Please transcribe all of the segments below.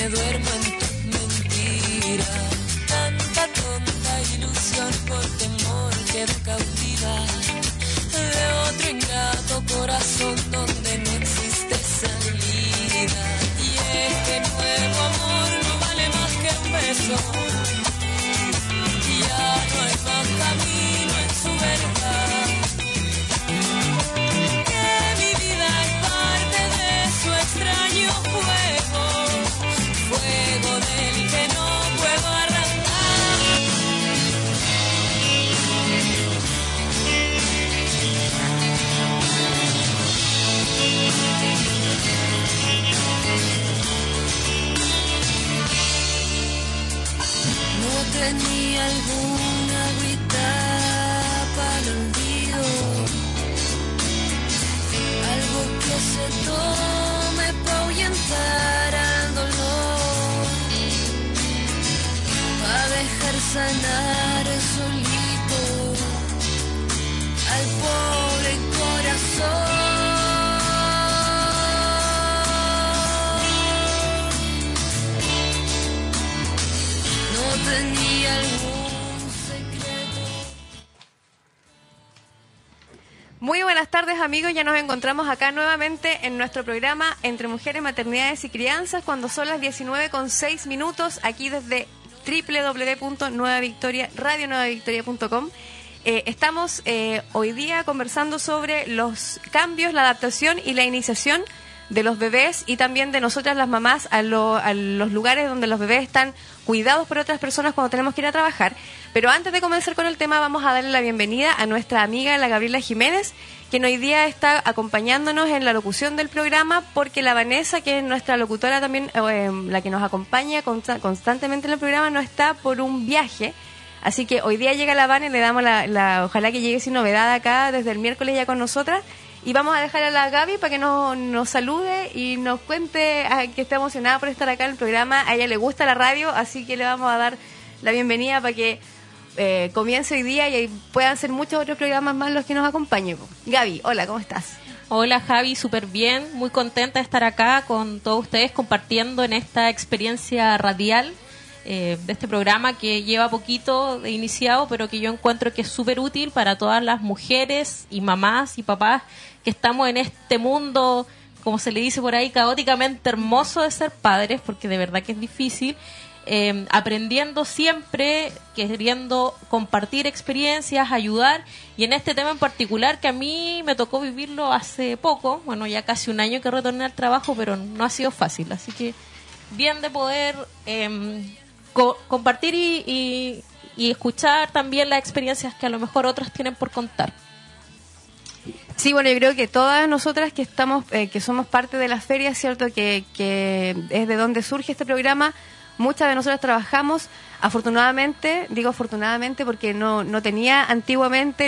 me duermo en tus mentiras. Tanta tonta ilusión por temor quedo cautiva de otro ingrato corazón donde no existe salida. Y es que nuevo amor no vale más que un beso. Ya no hay más camino en su verdad. Que mi vida es parte de su extraño fuego, fuego del que no puedo arrancar. No tenía alguna agüita para el olvido, algo que se tome para ahuyentar al dolor, para dejar sanar solito al pobre corazón. No tenía algún secreto. Muy buenas tardes, amigos, ya nos encontramos acá nuevamente en nuestro programa Entre Mujeres, Maternidades y Crianzas, cuando son las 19:06, aquí desde radionuevavictoria.com. Estamos hoy día conversando sobre los cambios, la adaptación y la iniciación de los bebés y también de nosotras las mamás a los lugares donde los bebés están cuidados por otras personas cuando tenemos que ir a trabajar. Pero antes de comenzar con el tema, vamos a darle la bienvenida a nuestra amiga, la Gabriela Jiménez, quien hoy día está acompañándonos en la locución del programa, porque la Vanessa, que es nuestra locutora también, la que nos acompaña constantemente en el programa, no está por un viaje. Así que hoy día llega la Van y le damos ojalá que llegue sin novedad acá desde el miércoles ya con nosotras. Y vamos a dejar a la Gaby para que nos salude y nos cuente que está emocionada por estar acá en el programa. A ella le gusta la radio, así que le vamos a dar la bienvenida para que comience hoy día y puedan ser muchos otros programas más los que nos acompañen. Gaby, hola, ¿cómo estás? Hola Javi, súper bien, muy contenta de estar acá con todos ustedes compartiendo en esta experiencia radial de este programa que lleva poquito de iniciado, pero que yo encuentro que es súper útil para todas las mujeres y mamás y papás que estamos en este mundo, como se le dice por ahí, caóticamente hermoso de ser padres, porque de verdad que es difícil, aprendiendo siempre, queriendo compartir experiencias, ayudar, y en este tema en particular que a mí me tocó vivirlo hace poco, bueno, ya casi un año que retorné al trabajo, pero no ha sido fácil, así que bien de poder compartir y escuchar también las experiencias que a lo mejor otras tienen por contar. Sí, bueno, yo creo que todas nosotras que estamos, que somos parte de la feria, es cierto que es de donde surge este programa. Muchas de nosotras trabajamos, afortunadamente, digo afortunadamente porque no tenía antiguamente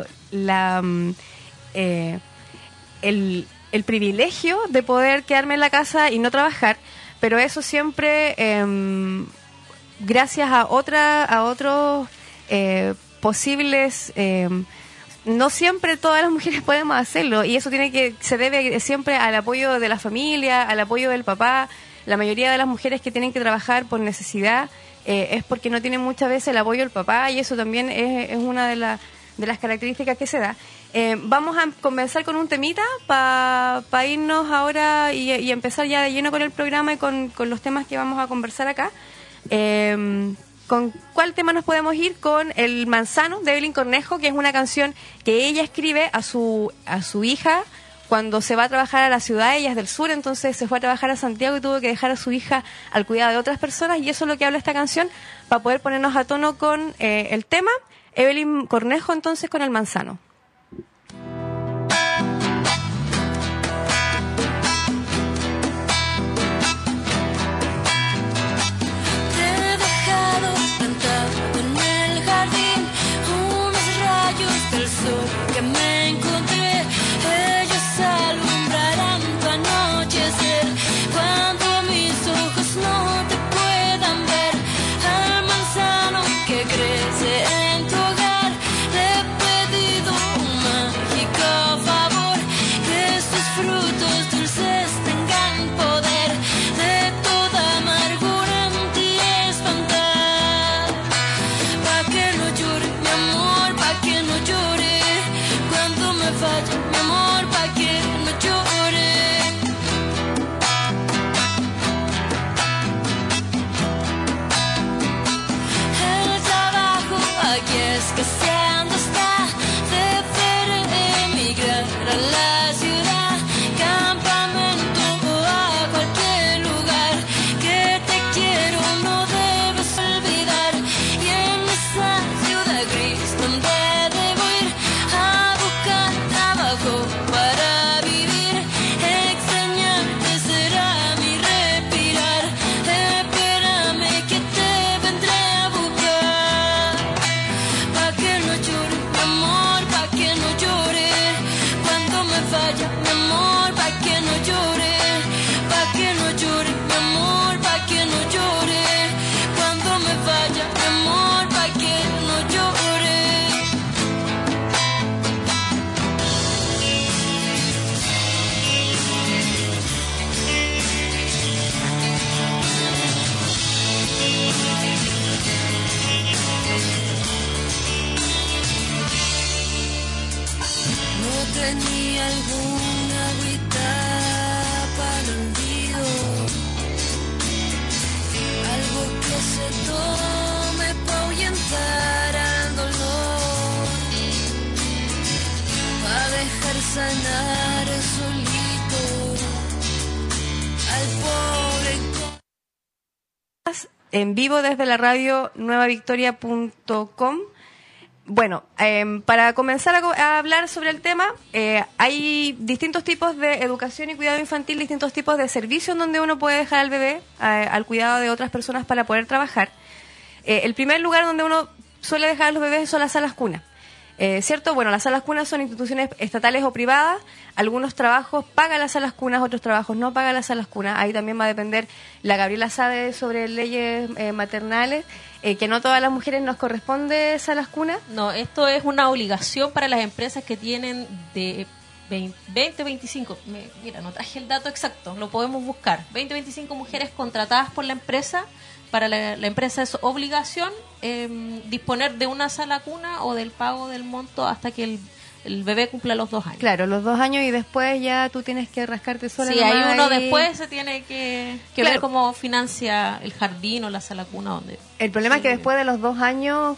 el privilegio de poder quedarme en la casa y no trabajar, pero eso siempre gracias a otros posibles, no siempre todas las mujeres podemos hacerlo, y eso se debe siempre al apoyo de la familia, al apoyo del papá. La mayoría de las mujeres que tienen que trabajar por necesidad es porque no tienen muchas veces el apoyo del papá, y eso también es una de las características que se da. Vamos a comenzar con un temita para irnos ahora y empezar ya de lleno con el programa y con los temas que vamos a conversar acá. ¿Con cuál tema nos podemos ir? Con El Manzano, de Evelyn Cornejo, que es una canción que ella escribe a su hija cuando se va a trabajar a la ciudad. Ella es del sur, entonces se fue a trabajar a Santiago y tuvo que dejar a su hija al cuidado de otras personas, y eso es lo que habla esta canción, para poder ponernos a tono con el tema. Evelyn Cornejo, entonces, con El Manzano. Que me encontré, ellos alumbrarán tu anochecer, cuando mis ojos no te puedan ver. Al manzano que crece en tu hogar le he pedido en vivo desde la radio nuevavictoria.com. Bueno, para comenzar a hablar sobre el tema, hay distintos tipos de educación y cuidado infantil, distintos tipos de servicios donde uno puede dejar al bebé al cuidado de otras personas para poder trabajar. El primer lugar donde uno suele dejar a los bebés son las salas cunas. ¿Cierto? Bueno, las salas cunas son instituciones estatales o privadas. Algunos trabajos pagan las salas cunas, otros trabajos no pagan las salas cunas. Ahí también va a depender, la Gabriela sabe sobre leyes maternales, que no todas las mujeres nos corresponde salas cunas. No, esto es una obligación para las empresas que tienen de 20, 25. Mira, no traje el dato exacto, lo podemos buscar. 20, 25 mujeres contratadas por la empresa. Para la empresa es obligación disponer de una sala cuna o del pago del monto hasta que el bebé cumpla los 2 años. Claro, los 2 años y después ya tú tienes que rascarte sola. Sí, hay uno después se tiene que ver cómo financia el jardín o la sala cuna. Donde el problema es que después de los 2 años,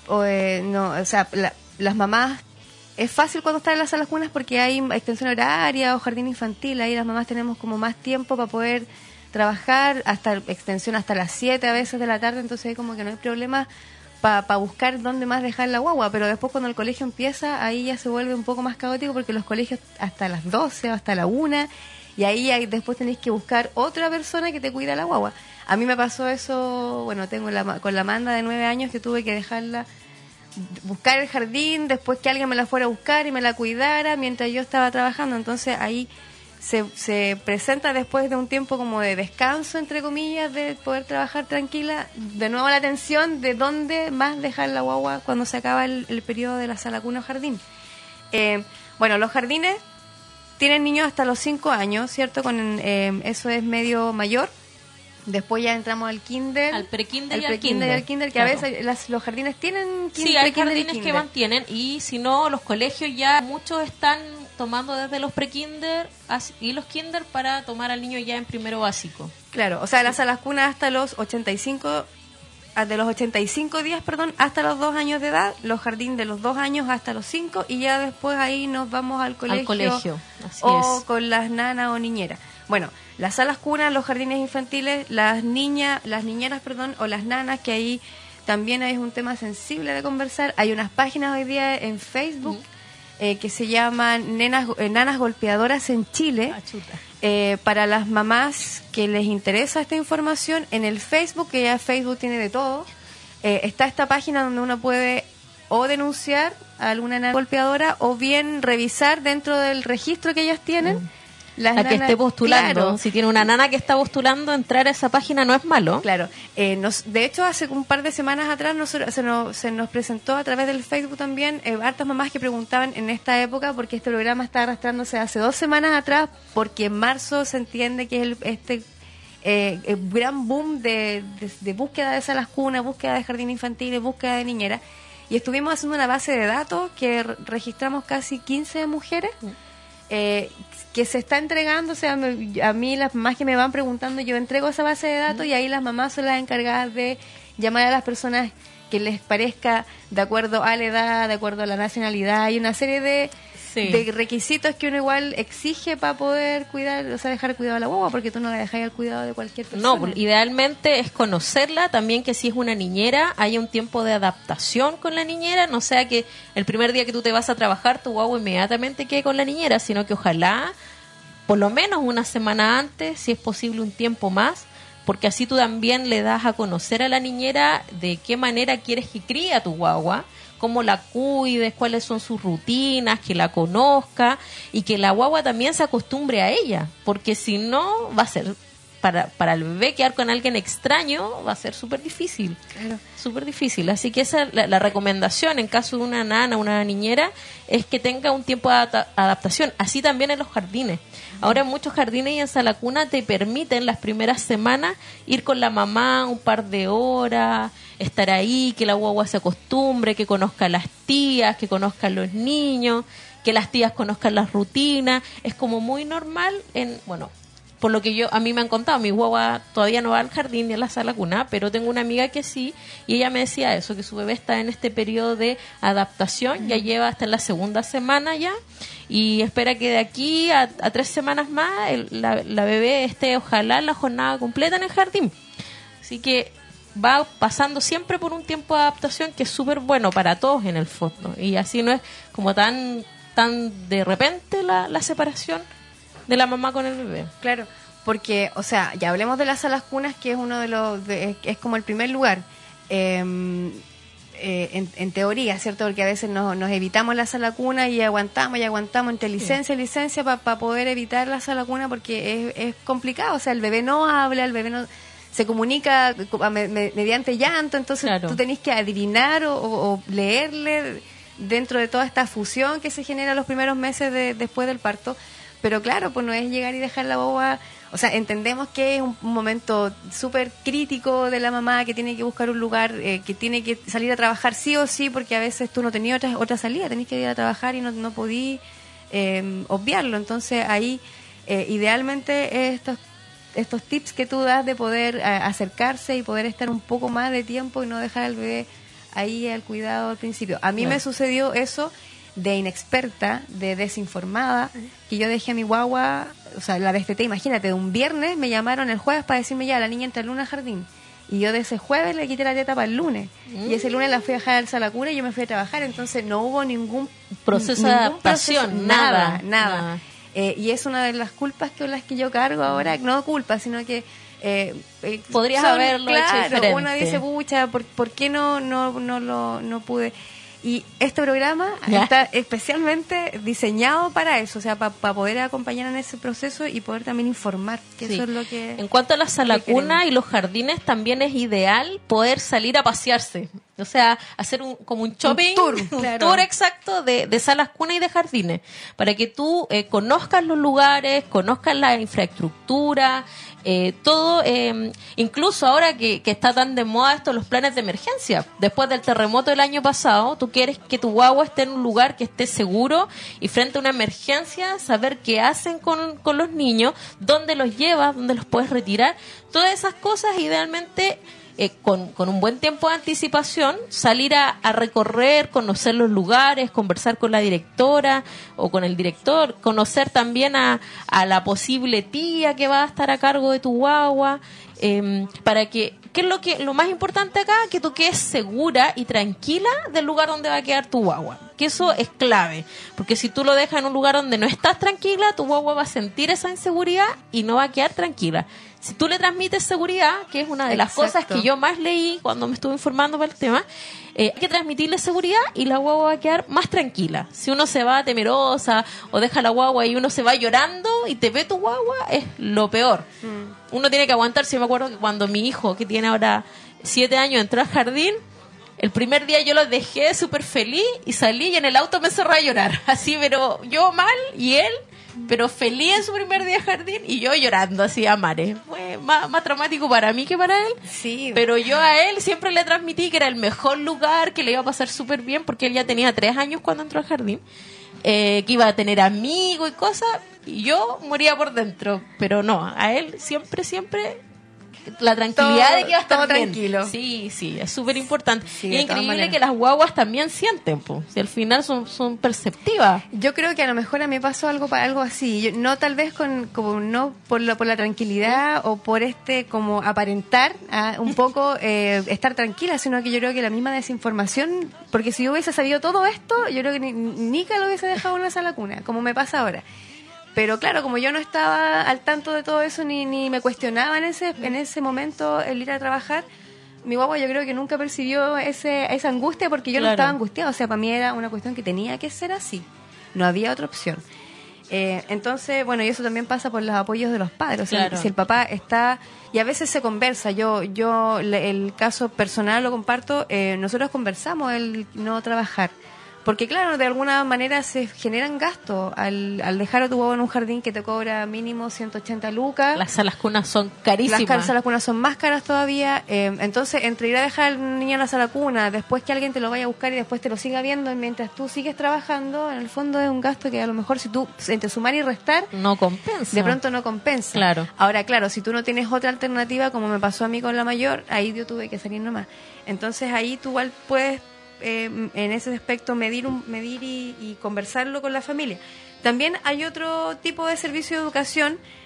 las mamás, es fácil cuando están en las salas cunas porque hay extensión horaria o jardín infantil. Ahí las mamás tenemos como más tiempo para poder trabajar, hasta extensión hasta las 7 a veces de la tarde, entonces ahí como que no hay problema para buscar dónde más dejar la guagua, pero después cuando el colegio empieza, ahí ya se vuelve un poco más caótico porque los colegios hasta las 12 o hasta la 1, y ahí después tenéis que buscar otra persona que te cuida la guagua. A mí me pasó eso, bueno, tengo con la Amanda de 9 años que tuve que dejarla, buscar el jardín, después que alguien me la fuera a buscar y me la cuidara mientras yo estaba trabajando, entonces ahí se presenta después de un tiempo como de descanso, entre comillas, de poder trabajar tranquila, de nuevo la tensión de dónde más dejar la guagua cuando se acaba el periodo de la sala cuna o jardín. Bueno, los jardines tienen niños hasta los 5 años, ¿cierto? Eso es medio mayor. Después ya entramos al kinder, al prekinder y al kinder, que claro. A veces los jardines tienen sí, hay jardines que mantienen, y si no, los colegios ya muchos están tomando desde los prekinder y los kinder para tomar al niño ya en primero básico. Claro, o sea, las salas cunas hasta los 85 días, hasta los 2 años de edad, los jardines de los 2 años hasta los 5, y ya después ahí nos vamos al colegio así o es. Con las nanas o niñeras. Bueno, las salas cunas, los jardines infantiles, las niñeras, o las nanas, que ahí también es un tema sensible de conversar. Hay unas páginas hoy día en Facebook que se llaman Nanas Golpeadoras en Chile. Para las mamás que les interesa esta información, en el Facebook, que ya Facebook tiene de todo, está esta página donde uno puede o denunciar a alguna nana golpeadora o bien revisar dentro del registro que ellas tienen. La que esté postulando, claro. Si tiene una nana que está postulando, entrar a esa página no es malo. Claro, de hecho hace un par de semanas atrás se nos presentó a través del Facebook también hartas mamás que preguntaban en esta época, porque este programa está arrastrándose hace 2 semanas atrás, porque en marzo se entiende que es el gran boom de búsqueda de salas cunas, búsqueda de jardín infantil, búsqueda de niñera, y estuvimos haciendo una base de datos que registramos casi 15 mujeres que se está entregando. O sea, a mí las mamás que me van preguntando, yo entrego esa base de datos y ahí las mamás son las encargadas de llamar a las personas que les parezca de acuerdo a la edad, de acuerdo a la nacionalidad. Hay una serie de requisitos que uno igual exige para poder cuidar, o sea, dejar cuidado a la guagua, porque tú no la dejas al cuidado de cualquier persona. No, idealmente es conocerla, también que si es una niñera, haya un tiempo de adaptación con la niñera, no sea que el primer día que tú te vas a trabajar, tu guagua inmediatamente quede con la niñera, sino que ojalá por lo menos una semana antes, si es posible un tiempo más, porque así tú también le das a conocer a la niñera de qué manera quieres que críe a tu guagua, cómo la cuides, cuáles son sus rutinas, que la conozca y que la guagua también se acostumbre a ella, porque si no va a ser, para el bebé quedar con alguien extraño va a ser súper difícil, claro. Súper difícil. Así que esa la recomendación en caso de una nana, una niñera, es que tenga un tiempo de adaptación, así también en los jardines. Ahora en muchos jardines y en sala cuna te permiten las primeras semanas ir con la mamá un par de horas, estar ahí, que la guagua se acostumbre, que conozca a las tías, que conozca a los niños, que las tías conozcan las rutinas. Es como muy normal por lo que a mí me han contado, mi guagua todavía no va al jardín ni a la sala cuna, pero tengo una amiga que sí, y ella me decía eso, que su bebé está en este periodo de adaptación, ya lleva hasta la 2ª semana ya, y espera que de aquí a 3 semanas más la bebé esté, ojalá, la jornada completa en el jardín. Así que va pasando siempre por un tiempo de adaptación que es súper bueno para todos en el fondo. Y así no es como tan de repente la separación de la mamá con el bebé. Claro, porque, o sea, ya hablemos de las salas cunas, que es uno de es como el primer lugar. En teoría, ¿cierto? Porque a veces nos evitamos la sala cuna y aguantamos entre licencia y licencia para poder evitar la sala cuna, porque es complicado. O sea, el bebé no habla, el bebé no se comunica mediante llanto, entonces claro, tú tenés que adivinar o leerle dentro de toda esta fusión que se genera los primeros meses después del parto. Pero claro, pues no es llegar y dejar la boba. O sea, entendemos que es un momento súper crítico de la mamá, que tiene que buscar un lugar, que tiene que salir a trabajar sí o sí, porque a veces tú no tenías otra salida, tenés que ir a trabajar y no podí obviarlo. Entonces ahí, idealmente, estos tips que tú das de poder acercarse y poder estar un poco más de tiempo y no dejar al bebé ahí al cuidado al principio. A mí me sucedió eso de inexperta, de desinformada, que yo dejé a mi guagua, o sea, la desteté, imagínate, de un viernes me llamaron el jueves para decirme ya, la niña entra el lunes al jardín. Y yo de ese jueves le quité la teta para el lunes. Y ese lunes la fui a dejar al sala cuna y yo me fui a trabajar, entonces no hubo ningún proceso de adaptación, nada. Y es una de las culpas con las que yo cargo ahora, no culpas, sino que podrías haberlo hecho diferente. Uno dice, pucha, ¿por qué no pude? Y este programa está especialmente diseñado para eso, o sea, para poder acompañar en ese proceso y poder también informar, que eso es lo que... En cuanto a la sala cuna y los jardines, también es ideal poder salir a pasearse. O sea, hacer como un shopping, un tour exacto de salas cuna y de jardines, para que tú conozcas los lugares, conozcas la infraestructura, todo, incluso ahora que está tan de moda esto, los planes de emergencia. Después del terremoto del año pasado, tú quieres que tu guagua esté en un lugar que esté seguro y frente a una emergencia, saber qué hacen con los niños, dónde los llevas, dónde los puedes retirar. Todas esas cosas, idealmente, con un buen tiempo de anticipación, salir a recorrer, conocer los lugares, conversar con la directora o con el director, conocer también a la posible tía que va a estar a cargo de tu guagua, para que, ¿qué es lo más importante acá? Que tú quedes segura y tranquila del lugar donde va a quedar tu guagua. Que eso es clave, porque si tú lo dejas en un lugar donde no estás tranquila, tu guagua va a sentir esa inseguridad y no va a quedar tranquila. Si tú le transmites seguridad, que es una de las cosas que yo más leí cuando me estuve informando para el tema, hay que transmitirle seguridad y la guagua va a quedar más tranquila. Si uno se va temerosa o deja la guagua y uno se va llorando y te ve tu guagua, es lo peor. Uno tiene que aguantarse. Yo me acuerdo que cuando mi hijo, que tiene ahora 7 años, entró al jardín, el primer día yo lo dejé súper feliz y salí y en el auto me encerré a llorar. Así, pero yo mal y él, pero feliz en su primer día de jardín y yo llorando así a mares. Fue más traumático para mí que para él. Sí. Pero yo a él siempre le transmití que era el mejor lugar, que le iba a pasar súper bien, porque él ya tenía 3 años cuando entró al jardín, que iba a tener amigos y cosas, y yo moría por dentro. Pero no, a él siempre la tranquilidad de que va a estar todo bien. Tranquilo. Sí, es súper importante. Sí, y es increíble que las guaguas también sienten, si al final son perceptivas. Yo creo que a lo mejor a mí pasó algo así. Yo, no tal vez no por la tranquilidad o por como aparentar un poco estar tranquila, sino que yo creo que la misma desinformación, porque si yo hubiese sabido todo esto, yo creo que Nica lo hubiese dejado en una sala cuna, como me pasa ahora. Pero claro, como yo no estaba al tanto de todo eso ni me cuestionaba en ese momento el ir a trabajar, mi guagua yo creo que nunca percibió esa angustia, porque yo no estaba angustiada. O sea, para mí era una cuestión que tenía que ser así. No había otra opción. Entonces, bueno, y eso también pasa por los apoyos de los padres. O sea, si el papá está... Y a veces se conversa. Yo el caso personal lo comparto. Nosotros conversamos el no trabajar. Porque claro, de alguna manera se generan gastos al dejar a tu guagua en un jardín que te cobra mínimo 180 lucas. Las salas cunas son carísimas. Las salas cunas son más caras todavía. Entonces, entre ir a dejar al niño en la sala cuna, después que alguien te lo vaya a buscar y después te lo siga viendo y mientras tú sigues trabajando, en el fondo es un gasto que a lo mejor si tú, entre sumar y restar, no compensa. De pronto no compensa. Claro. Ahora, claro, si tú no tienes otra alternativa, como me pasó a mí con la mayor, ahí yo tuve que salir nomás. Entonces, ahí tú igual puedes... en ese aspecto medir y conversarlo con la familia. También hay otro tipo de servicio de educación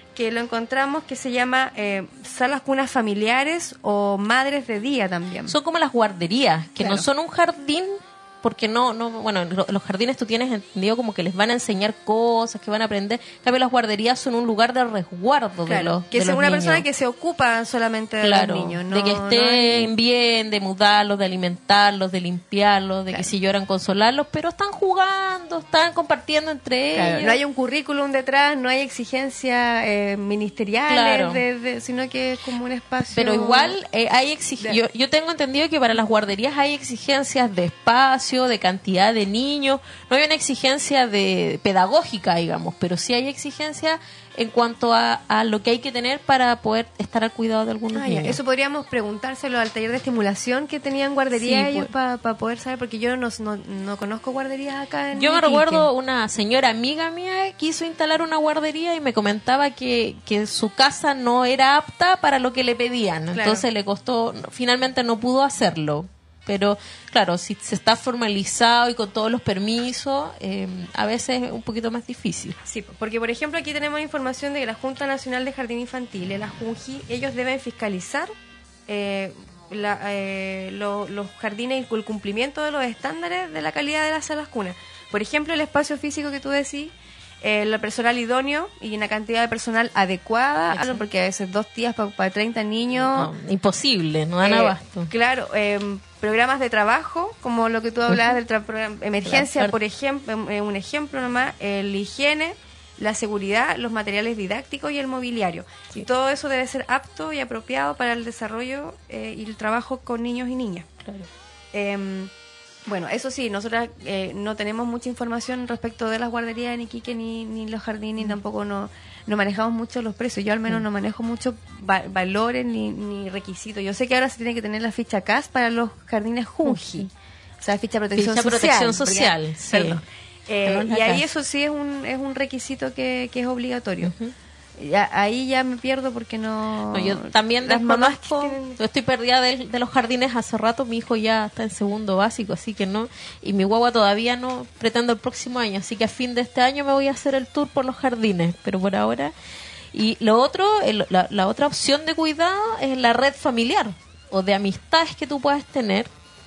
que lo encontramos, que se llama salas cunas familiares o madres de día también. Son como las guarderías, que Claro. no son un jardín, porque bueno, los jardines tú tienes entendido como que les van a enseñar cosas, que van a aprender. En cambio, las guarderías son un lugar de resguardo de Claro, los que de es los una niños. persona que se ocupa solamente de Claro, los niños. de que estén bien, de mudarlos, de alimentarlos, de limpiarlos, de Claro. que si lloran consolarlos, pero están jugando, están compartiendo entre Claro, ellos. no hay un currículum detrás, no hay exigencias ministeriales, Claro. sino que es como un espacio... Pero igual hay yo tengo entendido que para las guarderías hay exigencias de espacio, de cantidad de niños. No hay una exigencia de pedagógica, digamos, pero sí hay exigencias en cuanto a lo que hay que tener para poder estar al cuidado de algunos Ah, ya. niños. Eso podríamos preguntárselo al taller de estimulación que tenían guarderías Sí, ellos pues. para poder saber, porque yo no conozco guarderías acá en Yo me Iquique. recuerdo una señora amiga mía quiso instalar una guardería y me comentaba que su casa no era apta para lo que le pedían. Claro. Entonces le costó, finalmente no pudo hacerlo. Pero claro, si se está formalizado y con todos los permisos, a veces es un poquito más difícil. Sí, porque por ejemplo aquí tenemos información de que la Junta Nacional de Jardín Infantil, la JUNJI, ellos deben fiscalizar los jardines y el cumplimiento de los estándares de la calidad de las salas cunas. Por ejemplo, el espacio físico que tú decís, el personal idóneo y una cantidad de personal adecuada, Exacto. porque a veces 2 días para 30 niños... No, imposible, no dan abasto. Claro, programas de trabajo, como lo que tú hablabas del programa emergencia, Claro. por ejemplo, un ejemplo nomás, el higiene, la seguridad, los materiales didácticos y el mobiliario. Sí. Y todo eso debe ser apto y apropiado para el desarrollo y el trabajo con niños y niñas. Claro. Bueno, eso sí, nosotras no tenemos mucha información respecto de las guarderías en Iquique ni los jardines, tampoco no manejamos mucho los precios. Yo al menos no manejo mucho valores ni requisitos. Yo sé que ahora se tiene que tener la ficha CAS para los jardines JUNJI, o sea, ficha de protección Ficha de social. protección social, porque- sí. perdón. Tenemos la Y ahí CAS. eso sí es un requisito que es obligatorio. Ujú. Ahí ya me pierdo porque no... No, yo también las mamás que desconozco, tienen- yo estoy perdida de los jardines hace rato, mi hijo ya está en segundo básico, así que no, y mi guagua todavía no, pretendo el próximo año, así que a fin de este año me voy a hacer el tour por los jardines, pero por ahora. Y lo otro, la otra opción de cuidado es la red familiar o de amistades que tú puedas tener,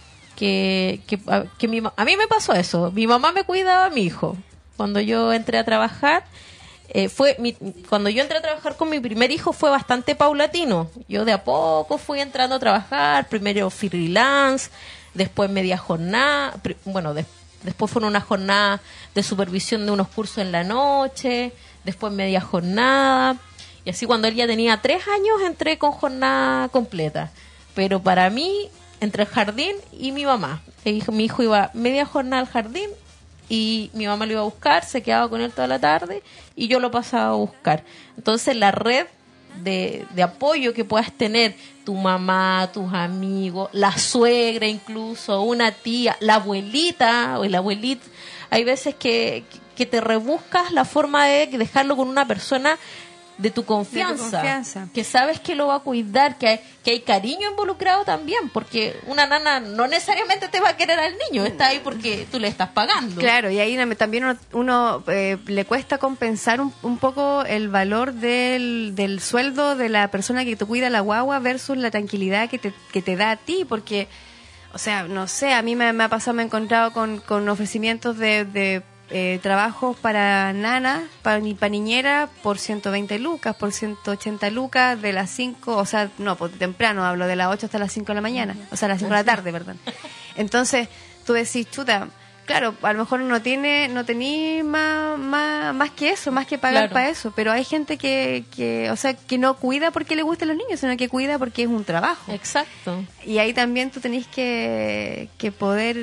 a mí me pasó eso, mi mamá me cuidaba a mi hijo cuando yo entré a trabajar. Cuando yo entré a trabajar con mi primer hijo fue bastante paulatino. Yo de a poco fui entrando a trabajar, primero freelance, después media jornada, después fueron una jornada de supervisión de unos cursos en la noche, después media jornada, y así cuando él ya tenía 3 años entré con jornada completa. Pero para mí, entre el jardín y mi mamá, mi hijo iba media jornada al jardín, y mi mamá lo iba a buscar, se quedaba con él toda la tarde y yo lo pasaba a buscar. Entonces la red de apoyo que puedas tener, tu mamá, tus amigos, la suegra incluso, una tía, la abuelita o el abuelito, hay veces que te rebuscas la forma de dejarlo con una persona de tu confianza, que sabes que lo va a cuidar, que hay cariño involucrado también, porque una nana no necesariamente te va a querer al niño, está ahí porque tú le estás pagando. Claro, y ahí también uno le cuesta compensar un poco el valor del sueldo de la persona que te cuida la guagua versus la tranquilidad que te da a ti, porque, o sea, no sé, a mí me ha pasado, me he encontrado con ofrecimientos de trabajos para nanas, para niñera, por 120 lucas, por 180 lucas, de las 5, o sea, no, pues temprano hablo, de las 8 hasta las 5 de la mañana, o sea, a las 5 de la tarde, perdón. Entonces, tú decís, chuta, claro, a lo mejor no tenés más que eso, más que pagar Claro. para eso, pero hay gente que, o sea, que no cuida porque le gustan los niños, sino que cuida porque es un trabajo. Exacto. Y ahí también tú tenés que poder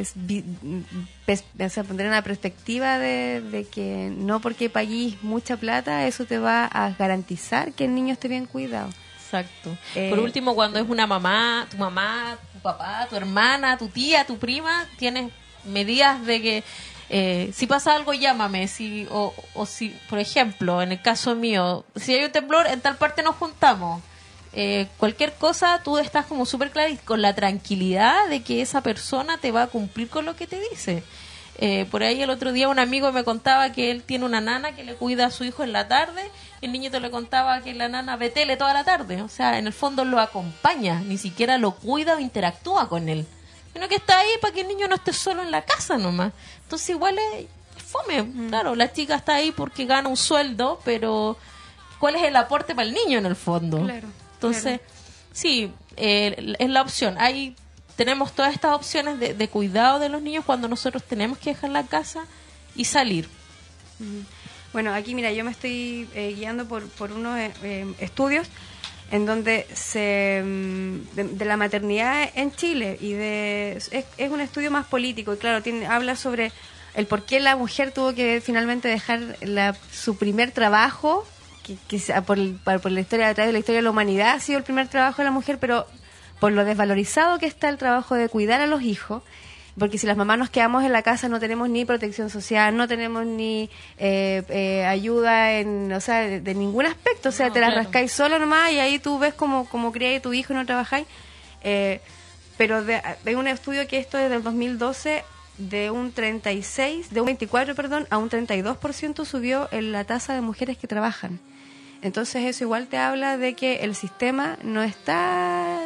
o sea, poner una perspectiva de que no porque paguís mucha plata, eso te va a garantizar que el niño esté bien cuidado. Exacto. Eh, Por último, cuando es una mamá, tu papá, tu hermana, tu tía, tu prima, tienes medidas de que si pasa algo, llámame. O si, por ejemplo, en el caso mío, si hay un temblor, en tal parte nos juntamos. Cualquier cosa, tú estás como súper clara y con la tranquilidad de que esa persona te va a cumplir con lo que te dice. Por ahí el otro día un amigo me contaba que él tiene una nana que le cuida a su hijo en la tarde. El niñito le contaba que la nana ve tele toda la tarde. O sea, en el fondo lo acompaña, ni siquiera lo cuida o interactúa con él. Sino que está ahí para que el niño no esté solo en la casa nomás. Entonces igual es fome. Claro, la chica está ahí porque gana un sueldo, pero ¿cuál es el aporte para el niño en el fondo? Claro. Entonces, sí, es la opción. Tenemos todas estas opciones de cuidado de los niños cuando nosotros tenemos que dejar la casa y salir. Bueno, aquí mira, yo me estoy guiando por unos estudios en donde de la maternidad en Chile y es un estudio más político y claro, habla sobre el por qué la mujer tuvo que finalmente dejar su primer trabajo, que por la historia, a través de la historia de la humanidad ha sido el primer trabajo de la mujer, pero por lo desvalorizado que está el trabajo de cuidar a los hijos, porque si las mamás nos quedamos en la casa no tenemos ni protección social, no tenemos ni ayuda o sea, de ningún aspecto, o sea, te las rascáis solo nomás y ahí tú ves cómo criáis a tu hijo y no trabajáis. Pero hay un estudio que esto desde el 2012 de un 24, a un 32% subió en la tasa de mujeres que trabajan. Entonces eso igual te habla de que el sistema no está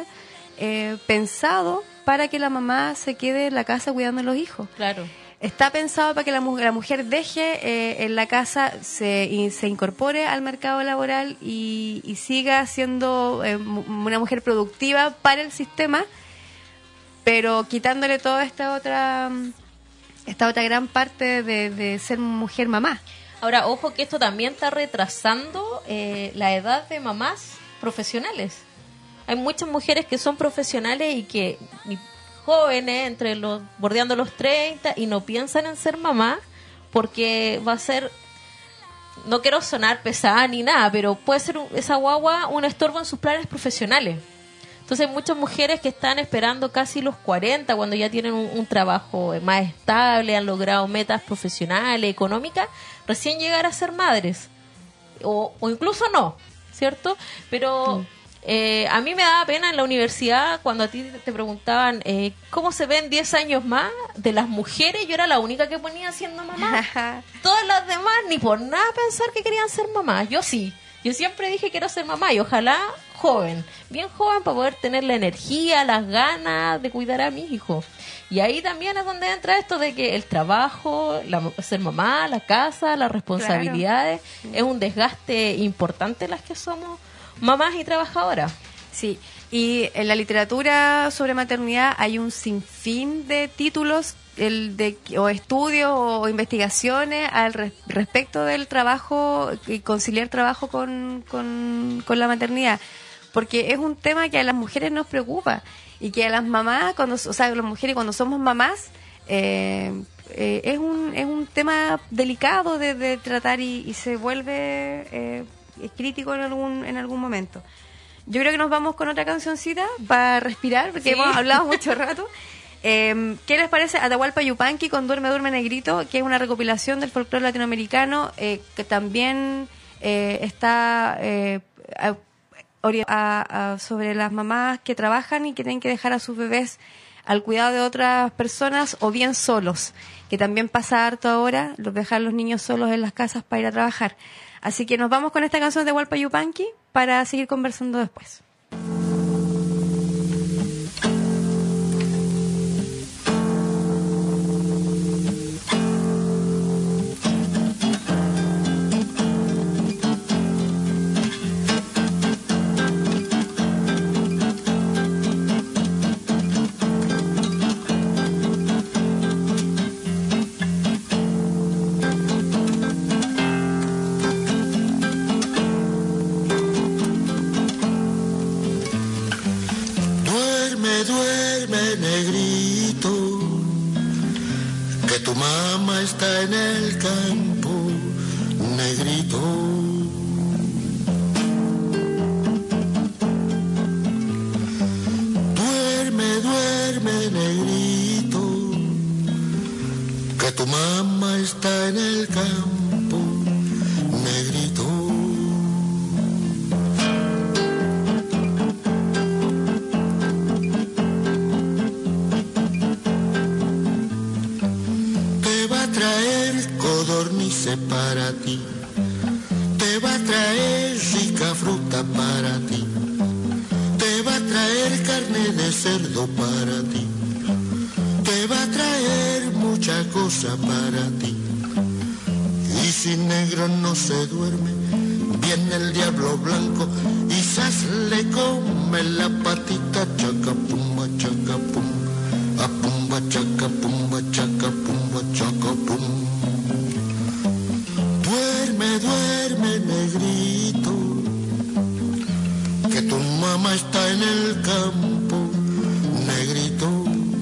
pensado para que la mamá se quede en la casa cuidando a los hijos. Claro. Está pensado para que la mujer deje en la casa, se incorpore al mercado laboral y siga siendo una mujer productiva para el sistema, pero quitándole toda esta otra gran parte de ser mujer mamá. Ahora, ojo que esto también está retrasando la edad de mamás profesionales. Hay muchas mujeres que son profesionales y que jóvenes, bordeando los 30, y no piensan en ser mamá porque va a ser, no quiero sonar pesada ni nada, pero puede ser esa guagua un estorbo en sus planes profesionales. Entonces hay muchas mujeres que están esperando casi los 40, cuando ya tienen un trabajo más estable, han logrado metas profesionales, económicas, recién llegar a ser madres. O incluso no, ¿cierto? Pero a mí me daba pena en la universidad cuando a ti te preguntaban ¿cómo se ven 10 años más? De las mujeres, yo era la única que ponía siendo mamá. Todas las demás ni por nada pensar que querían ser mamá. Yo sí. Yo siempre dije quiero ser mamá y ojalá joven, bien joven, para poder tener la energía, las ganas de cuidar a mis hijos. Y ahí también es donde entra esto de que el trabajo, ser mamá, la casa, las responsabilidades, claro, es un desgaste importante las que somos mamás y trabajadoras. Sí, y en la literatura sobre maternidad hay un sinfín de títulos o estudios o investigaciones respecto del trabajo y conciliar trabajo con la maternidad, porque es un tema que a las mujeres nos preocupa y que a las mamás, las mujeres cuando somos mamás, es un tema delicado de tratar y se vuelve crítico en algún momento. Yo creo que nos vamos con otra cancioncita para respirar, porque hemos hablado mucho rato. ¿Qué les parece Atahualpa Yupanqui con Duerme, Duerme Negrito, que es una recopilación del folclore latinoamericano que también está sobre las mamás que trabajan y que tienen que dejar a sus bebés al cuidado de otras personas o bien solos, que también pasa harto ahora, dejar los niños solos en las casas para ir a trabajar. Así que nos vamos con esta canción de Atahualpa Yupanqui para seguir conversando después. Tu mamá está en el campo, negrito. Duerme, duerme, negrito, que tu mamá está en el campo, negrito. traer carne de cerdo para ti, te va a traer mucha cosa para ti. Y si negro no se duerme, viene el diablo blanco y zas le come la patita, chaca pumba, chaca pum, a pumba, chaca pumba, chaca pumba, chaca pum. Duerme, duerme, negrito, que tu mamá está en el campo, negrito,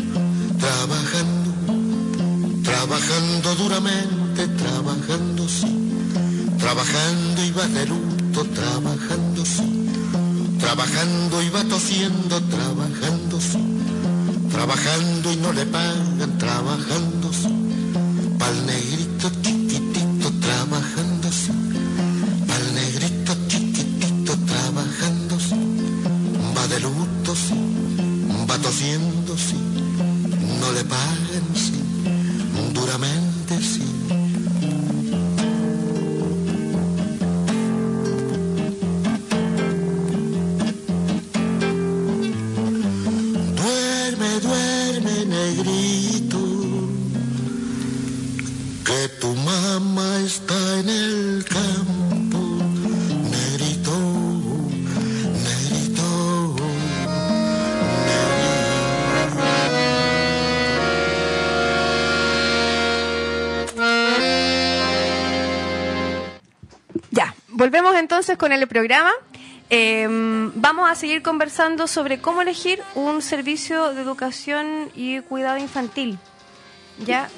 trabajando duramente, trabajando sí, trabajando y va de luto, trabajando sí, trabajando y va tosiendo, trabajando sí, trabajando y no le pagan, trabajando sí, pa'l negrito chiquitito, trabajando sí, pa'l negrito chiquitito, trabajando sí, va de luto sí, va tosiendo sí, no le pagan sí, duramente sí. Duerme, duerme, negrito, que tu mamá está en el campo, negrito, negrito, negrito. Ya, volvemos entonces con el programa. Vamos a seguir conversando sobre cómo elegir un servicio de educación y cuidado infantil. Ya.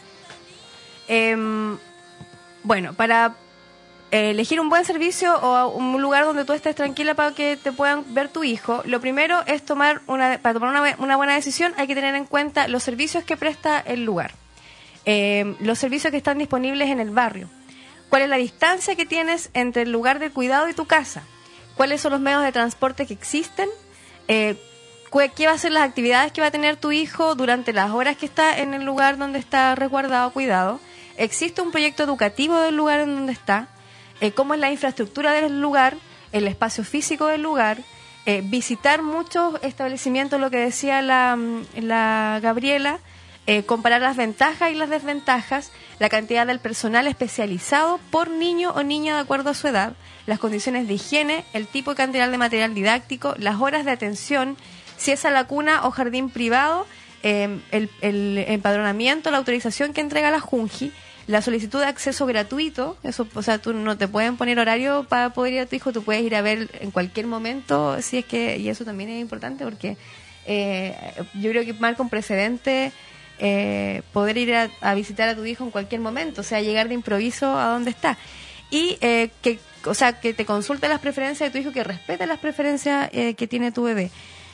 Bueno, para elegir un buen servicio o un lugar donde tú estés tranquila para que te puedan ver tu hijo, lo primero es para tomar una buena decisión hay que tener en cuenta los servicios que presta el lugar, los servicios que están disponibles en el barrio, cuál es la distancia que tienes entre el lugar de cuidado y tu casa, cuáles son los medios de transporte que existen, qué va a ser las actividades que va a tener tu hijo durante las horas que está en el lugar donde está resguardado, cuidado. ¿Existe un proyecto educativo del lugar en donde está? ¿Cómo es la infraestructura del lugar? ¿El espacio físico del lugar? Visitar muchos establecimientos, lo que decía la Gabriela, comparar las ventajas y las desventajas, la cantidad del personal especializado por niño o niña de acuerdo a su edad, las condiciones de higiene, el tipo y cantidad de material didáctico, las horas de atención, si es a la cuna o jardín privado, el empadronamiento, la autorización que entrega la Junji, la solicitud de acceso gratuito, eso, o sea, tú no te pueden poner horario para poder ir a tu hijo, tú puedes ir a ver en cualquier momento, si es que, y eso también es importante porque yo creo que marca un precedente poder ir a visitar a tu hijo en cualquier momento, o sea, llegar de improviso a donde está. Y que te consulte las preferencias de tu hijo, que respete las preferencias que tiene tu bebé.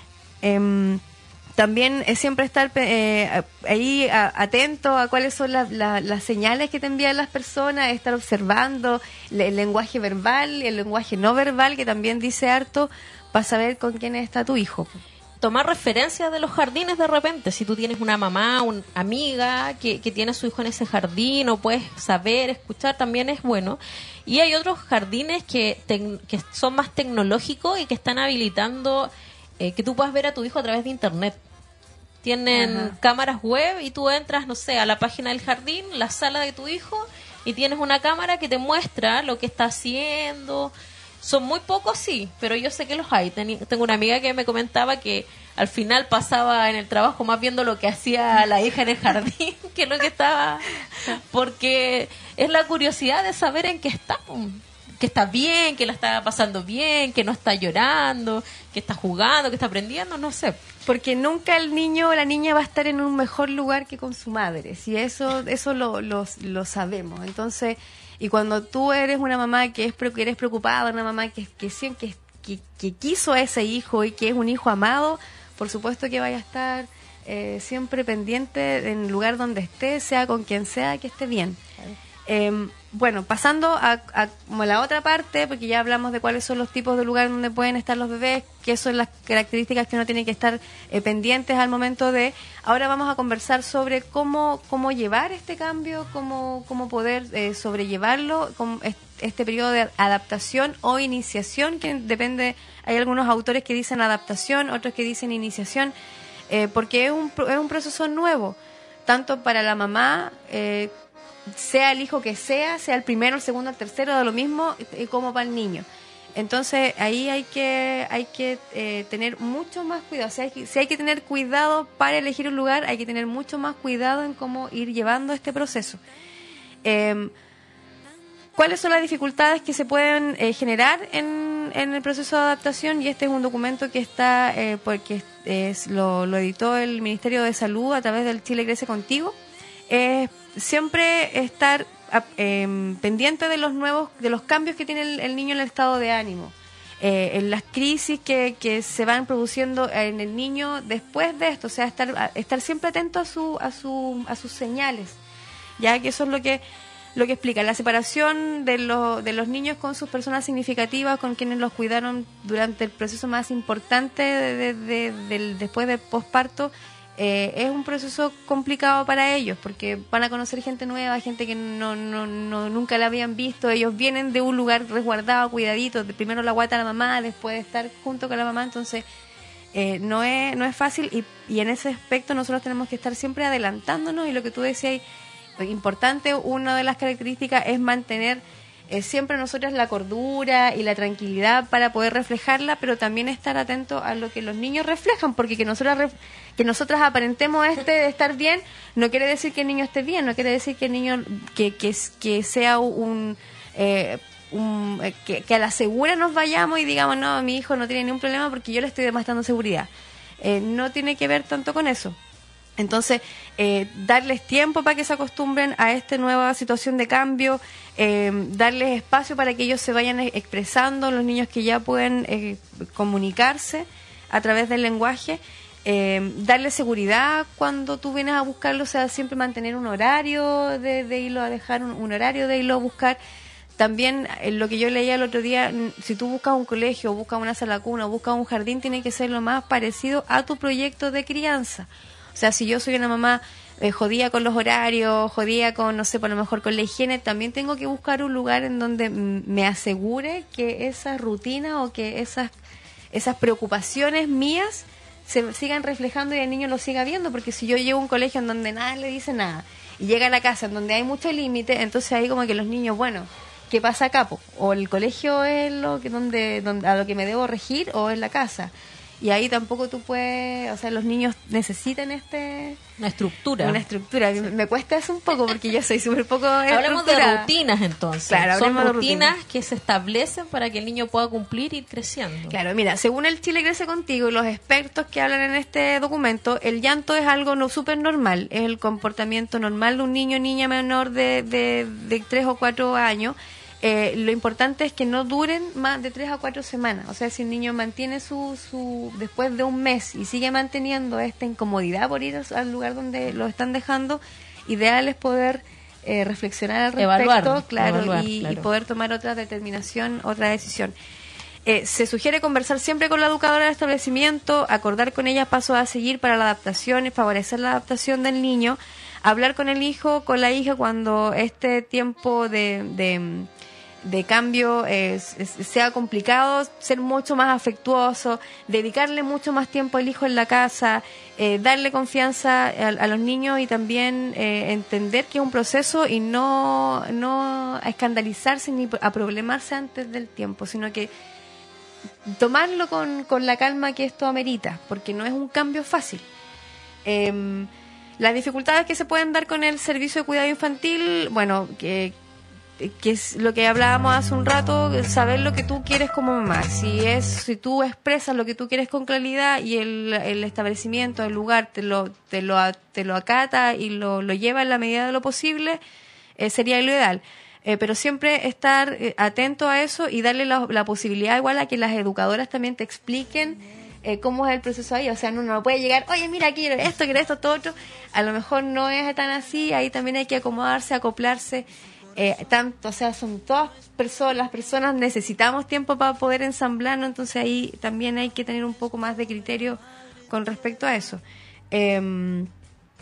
También es siempre estar ahí atento a cuáles son las señales que te envían las personas, estar observando el lenguaje verbal, el lenguaje no verbal, que también dice harto, para saber con quién está tu hijo. Tomar referencias de los jardines de repente, si tú tienes una mamá, una amiga que tiene a su hijo en ese jardín, o puedes saber, escuchar, también es bueno. Y hay otros jardines que son más tecnológicos y que están habilitando que tú puedas ver a tu hijo a través de internet. Tienen cámaras web y tú entras, no sé, a la página del jardín, la sala de tu hijo, y tienes una cámara que te muestra lo que está haciendo. Son muy pocos, sí, pero yo sé que los hay. Tengo una amiga que me comentaba que al final pasaba en el trabajo más viendo lo que hacía la hija en el jardín que lo que estaba, porque es la curiosidad de saber en qué está, que está bien, que la está pasando bien, que no está llorando, que está jugando, que está aprendiendo, no sé. Porque nunca el niño o la niña va a estar en un mejor lugar que con su madre, si eso lo sabemos. Entonces, y cuando tú eres una mamá que eres preocupada, una mamá que quiso a ese hijo y que es un hijo amado, por supuesto que vaya a estar siempre pendiente en el lugar donde esté, sea con quien sea, que esté bien. Bueno, pasando a como la otra parte, porque ya hablamos de cuáles son los tipos de lugares donde pueden estar los bebés, qué son las características que uno tiene que estar pendientes al momento de... Ahora vamos a conversar sobre cómo llevar este cambio, cómo poder sobrellevarlo, este periodo de adaptación o iniciación, que depende, hay algunos autores que dicen adaptación, otros que dicen iniciación, porque es un proceso nuevo, tanto para la mamá, sea el hijo que sea el primero, el segundo, el tercero, da lo mismo, como para el niño. Entonces ahí hay que tener mucho más cuidado. Si hay que tener cuidado para elegir un lugar, hay que tener mucho más cuidado en cómo ir llevando este proceso. ¿Cuáles son las dificultades que se pueden generar en el proceso de adaptación? Y este es un documento que está, porque lo editó el Ministerio de Salud a través del Chile Crece Contigo. Siempre estar pendiente de los cambios que tiene el niño en el estado de ánimo, en las crisis que se van produciendo en el niño después de esto, o sea, estar siempre atento a sus señales, ya que eso es lo que explica la separación de los niños con sus personas significativas, con quienes los cuidaron durante el proceso más importante después del posparto. Es un proceso complicado para ellos, porque van a conocer gente nueva, gente que nunca la habían visto. Ellos vienen de un lugar resguardado, cuidadito, de primero la guata a la mamá, después de estar junto con la mamá. Entonces no es fácil, y en ese aspecto nosotros tenemos que estar siempre adelantándonos. Y lo que tú decías, importante, una de las características es mantener siempre nosotras la cordura y la tranquilidad para poder reflejarla, pero también estar atento a lo que los niños reflejan, porque que nosotras aparentemos de estar bien no quiere decir que el niño esté bien, no quiere decir que el niño que sea que a la segura nos vayamos y digamos, no, mi hijo no tiene ningún problema porque yo le estoy demostrando seguridad. No tiene que ver tanto con eso. Entonces, darles tiempo para que se acostumbren a esta nueva situación de cambio, darles espacio para que ellos se vayan expresando, los niños que ya pueden comunicarse a través del lenguaje, darles seguridad cuando tú vienes a buscarlo, o sea, siempre mantener un horario de irlo a dejar, un horario de irlo a buscar. También, lo que yo leía el otro día, si tú buscas un colegio, buscas una sala cuna, buscas un jardín, tiene que ser lo más parecido a tu proyecto de crianza. O sea, si yo soy una mamá jodida con los horarios, jodida con, no sé, por lo mejor con la higiene, también tengo que buscar un lugar en donde me asegure que esa rutina o que esas preocupaciones mías se sigan reflejando y el niño lo siga viendo, porque si yo llevo a un colegio en donde nada le dice nada y llega a la casa en donde hay mucho límite, entonces ahí como que los niños, bueno, ¿qué pasa acá? O el colegio es donde a lo que me debo regir, o es la casa. Y ahí tampoco tú puedes, o sea, los niños necesitan una estructura. Una estructura. Sí. Me cuesta eso un poco porque yo soy súper poco Hablemos de rutinas entonces. Claro, son rutinas que se establecen para que el niño pueda cumplir y ir creciendo. Claro, mira, según el Chile Crece Contigo y los expertos que hablan en este documento, el llanto es algo súper normal, es el comportamiento normal de un niño o niña menor de 3 o 4 años. Lo importante es que no duren más de 3 a 4 semanas. O sea, si el niño mantiene después de un mes y sigue manteniendo esta incomodidad por ir al lugar donde lo están dejando, ideal es poder reflexionar al respecto, evaluar, y poder tomar otra determinación, otra decisión. Se sugiere conversar siempre con la educadora del establecimiento, acordar con ella pasos a seguir para la adaptación y favorecer la adaptación del niño, hablar con el hijo, con la hija cuando este tiempo de cambio sea complicado, ser mucho más afectuoso, dedicarle mucho más tiempo al hijo en la casa, darle confianza a los niños y también entender que es un proceso y no a escandalizarse ni a problemarse antes del tiempo, sino que tomarlo con la calma que esto amerita, porque no es un cambio fácil. Las dificultades que se pueden dar con el servicio de cuidado infantil, bueno, que es lo que hablábamos hace un rato, saber lo que tú quieres como mamá. Si tú expresas lo que tú quieres con claridad y el establecimiento, el lugar te lo acata y lo lleva en la medida de lo posible, sería lo ideal. Pero siempre estar atento a eso y darle la posibilidad igual a que las educadoras también te expliquen cómo es el proceso ahí. O sea, uno no puede llegar, oye, mira, quiero esto, todo otro. A lo mejor no es tan así, ahí también hay que acomodarse, acoplarse. O sea, son todas personas, las personas necesitamos tiempo para poder ensamblarnos, entonces ahí también hay que tener un poco más de criterio con respecto a eso.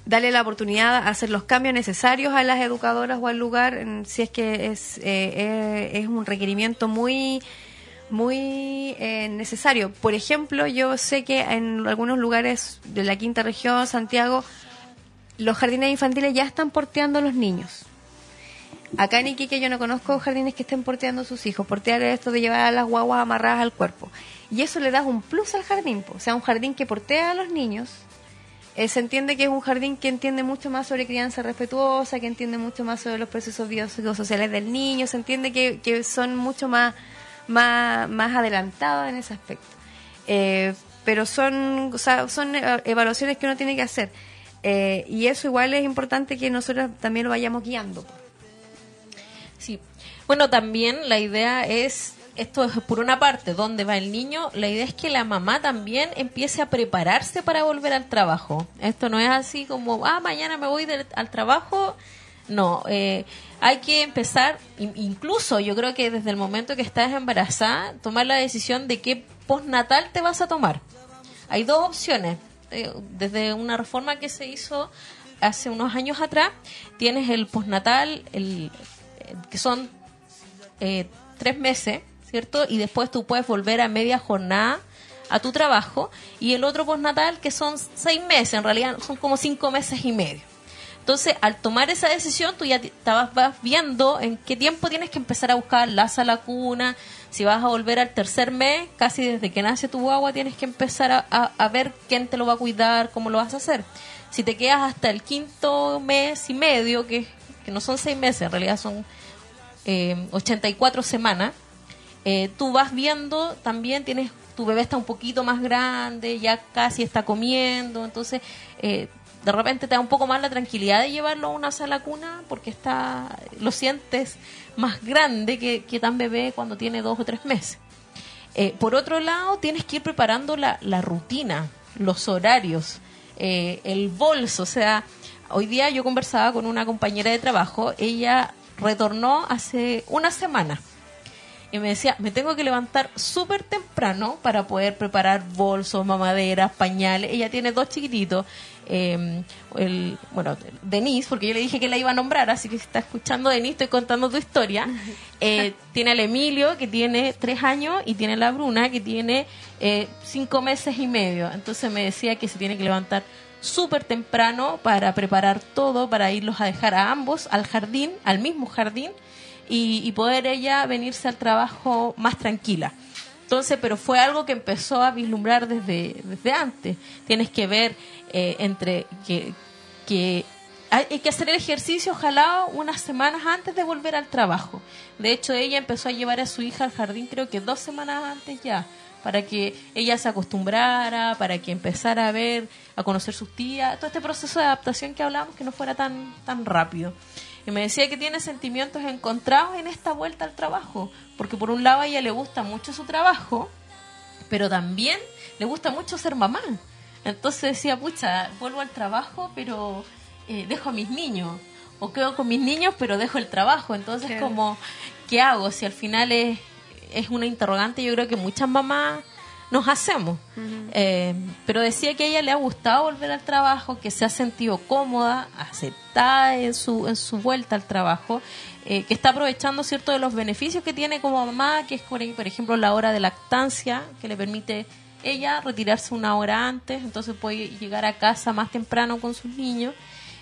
darle la oportunidad a hacer los cambios necesarios a las educadoras o al lugar, si es que es un requerimiento muy necesario. Por ejemplo, yo sé que en algunos lugares de la quinta región, Santiago, los jardines infantiles ya están porteando a los niños. Acá en Iquique yo no conozco jardines que estén porteando a sus hijos. Portear es esto de llevar a las guaguas amarradas al cuerpo. Y eso le da un plus al jardín, o sea, un jardín que portea a los niños. Se entiende que es un jardín que entiende mucho más sobre crianza respetuosa, que entiende mucho más sobre los procesos biopsicosociales del niño, se entiende que son mucho más adelantados en ese aspecto. Pero son evaluaciones que uno tiene que hacer. Y eso igual es importante que nosotros también lo vayamos guiando. Sí. Bueno, también la idea es, esto es por una parte, ¿dónde va el niño? La idea es que la mamá también empiece a prepararse para volver al trabajo. Esto no es así como, mañana me voy al trabajo. No, hay que empezar, incluso yo creo que desde el momento que estás embarazada, tomar la decisión de qué postnatal te vas a tomar. Hay dos opciones. Desde una reforma que se hizo hace unos años atrás, tienes el postnatal, que son 3 meses, ¿cierto? Y después tú puedes volver a media jornada a tu trabajo, y el otro postnatal que son 6 meses, en realidad son como 5 meses y medio. Entonces, al tomar esa decisión, tú ya vas viendo en qué tiempo tienes que empezar a buscar la sala cuna. Si vas a volver al tercer mes, casi desde que nace tu guagua, tienes que empezar a ver quién te lo va a cuidar, cómo lo vas a hacer. Si te quedas hasta el 5º mes y medio, que no son 6 meses, en realidad son 84 semanas, tú vas viendo, también tu bebé está un poquito más grande, ya casi está comiendo, entonces de repente te da un poco más la tranquilidad de llevarlo a una sala cuna, porque lo sientes más grande que tan bebé cuando tiene 2 o 3 meses. Por otro lado, tienes que ir preparando la rutina, los horarios, el bolso. O sea, hoy día yo conversaba con una compañera de trabajo, ella retornó hace una semana y me decía, me tengo que levantar súper temprano para poder preparar bolsos, mamaderas, pañales. Ella tiene 2 chiquititos. Denise, porque yo le dije que la iba a nombrar, así que si está escuchando Denise, estoy contando tu historia. Tiene al Emilio, que tiene 3 años, y tiene la Bruna, que tiene 5 meses y medio. Entonces me decía que se tiene que levantar súper temprano para preparar todo, para irlos a dejar a ambos al jardín, al mismo jardín, y poder ella venirse al trabajo más tranquila. Entonces, pero fue algo que empezó a vislumbrar desde antes. Tienes que ver entre que hay que hacer el ejercicio, ojalá unas semanas antes de volver al trabajo. De hecho, ella empezó a llevar a su hija al jardín, creo que 2 semanas antes ya, para que ella se acostumbrara, para que empezara a conocer sus tías, todo este proceso de adaptación que hablábamos, que no fuera tan rápido. Y me decía que tiene sentimientos encontrados en esta vuelta al trabajo, porque por un lado a ella le gusta mucho su trabajo, pero también le gusta mucho ser mamá. Entonces decía, pucha, vuelvo al trabajo, pero dejo a mis niños, o quedo con mis niños, pero dejo el trabajo. Entonces, claro, como, ¿qué hago? Si al final es una interrogante, yo creo que muchas mamás nos hacemos. Uh-huh. Pero decía que a ella le ha gustado volver al trabajo, que se ha sentido cómoda, aceptada en su vuelta al trabajo, que está aprovechando cierto de los beneficios que tiene como mamá, que es, por ejemplo, la hora de lactancia, que le permite ella retirarse 1 hora antes, entonces puede llegar a casa más temprano con sus niños.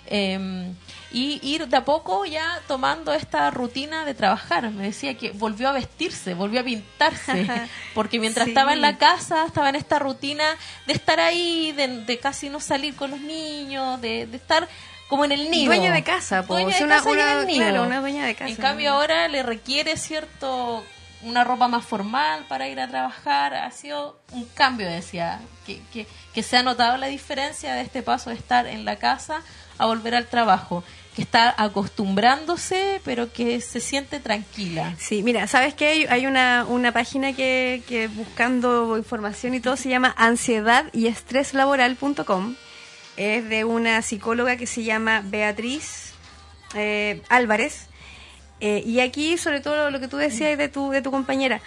Y ir de a poco ya tomando esta rutina de trabajar. Me decía que volvió a vestirse, volvió a pintarse, porque mientras estaba en la casa, estaba en esta rutina de estar ahí, de casi no salir con los niños, de estar como en el nido. Dueña de casa, dueña de casa y en el nido. Claro, una dueña de casa. En cambio ahora le requiere una ropa más formal para ir a trabajar. Ha sido un cambio, decía, que se ha notado la diferencia de este paso de estar en la casa a volver al trabajo, que está acostumbrándose, pero que se siente tranquila. Sí, mira, ¿sabes qué? Hay una página que buscando información y todo se llama ansiedadyestrslaboral.com. Es de una psicóloga que se llama Beatriz Álvarez. Y aquí, sobre todo lo que tú decías de tu compañera,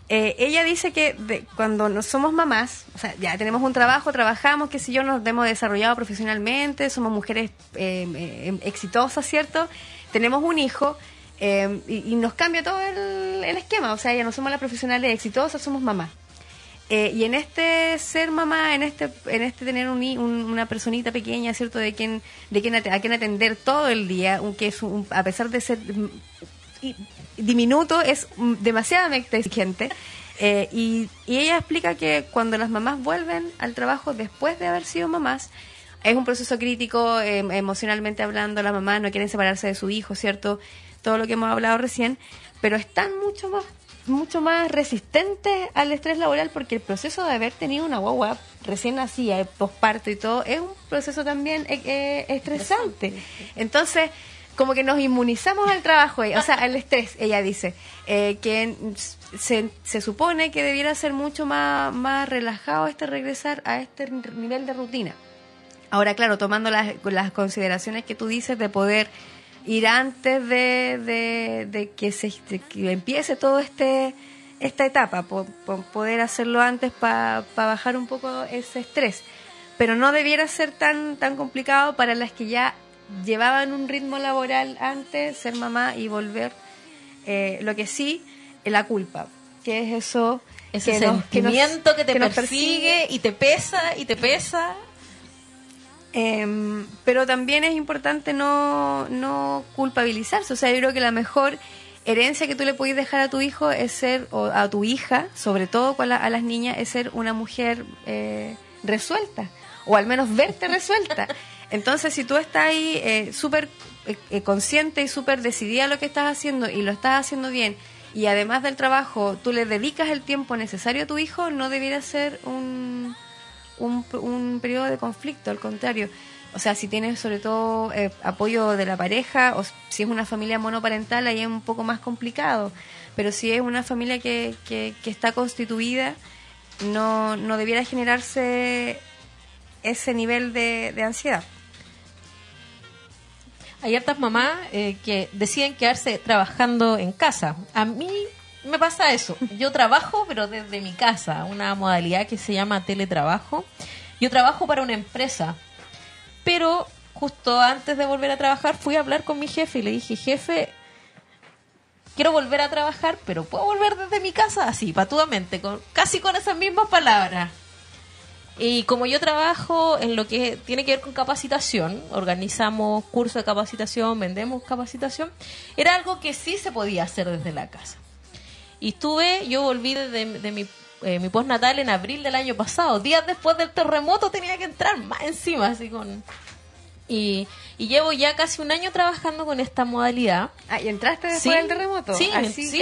ella dice que cuando no somos mamás, o sea, ya tenemos un trabajo, trabajamos, qué sé yo, nos hemos desarrollado profesionalmente, somos mujeres exitosas, ¿cierto? Tenemos un hijo y nos cambia todo el esquema, o sea, ya no somos las profesionales exitosas, somos mamás. Y en este ser mamá, en este tener una personita pequeña, ¿cierto? A quien atender todo el día, aunque es a pesar de ser diminuto, es demasiadamente exigente. Y ella explica que cuando las mamás vuelven al trabajo después de haber sido mamás, es un proceso crítico, emocionalmente hablando, las mamás no quieren separarse de su hijo, ¿cierto? Todo lo que hemos hablado recién, pero están mucho más resistentes al estrés laboral porque el proceso de haber tenido una guagua recién nacida, posparto y todo, es un proceso también estresante. Entonces, como que nos inmunizamos al trabajo, o sea, al estrés, ella dice, que se supone que debiera ser mucho más relajado regresar a este nivel de rutina. Ahora, claro, tomando las consideraciones que tú dices de poder ir antes de que empiece todo esta etapa, poder hacerlo antes para bajar un poco ese estrés. Pero no debiera ser tan complicado para las que ya llevaban un ritmo laboral antes, ser mamá y volver. Lo que sí, la culpa, que es eso... Ese sentimiento que te persigue y te pesa y te pesa. Pero también es importante no culpabilizarse. O sea, yo creo que la mejor herencia que tú le puedes dejar a tu hijo es ser, o a tu hija, sobre todo a las niñas, es ser una mujer resuelta, o al menos verte resuelta. Entonces, si tú estás ahí súper consciente y súper decidida a lo que estás haciendo y lo estás haciendo bien, y además del trabajo tú le dedicas el tiempo necesario a tu hijo, no debiera ser un periodo de conflicto, al contrario. O sea, si tienes sobre todo apoyo de la pareja, o si es una familia monoparental, ahí es un poco más complicado. Pero si es una familia que está constituida, no debiera generarse ese nivel de ansiedad. Hay hartas mamás que deciden quedarse trabajando en casa. A mí me pasa eso. Yo trabajo, pero desde mi casa, una modalidad que se llama teletrabajo. Yo trabajo para una empresa, pero justo antes de volver a trabajar fui a hablar con mi jefe y le dije, jefe, quiero volver a trabajar, pero ¿puedo volver desde mi casa? Así, patudamente, casi con esas mismas palabras. Y como yo trabajo en lo que tiene que ver con capacitación, organizamos cursos de capacitación, vendemos capacitación, era algo que sí se podía hacer desde la casa. Y yo volví de mi postnatal en abril del año pasado, días después del terremoto tenía que entrar más encima, así con... Y llevo ya casi un año trabajando con esta modalidad. Ah, ¿y entraste después del terremoto? Sí,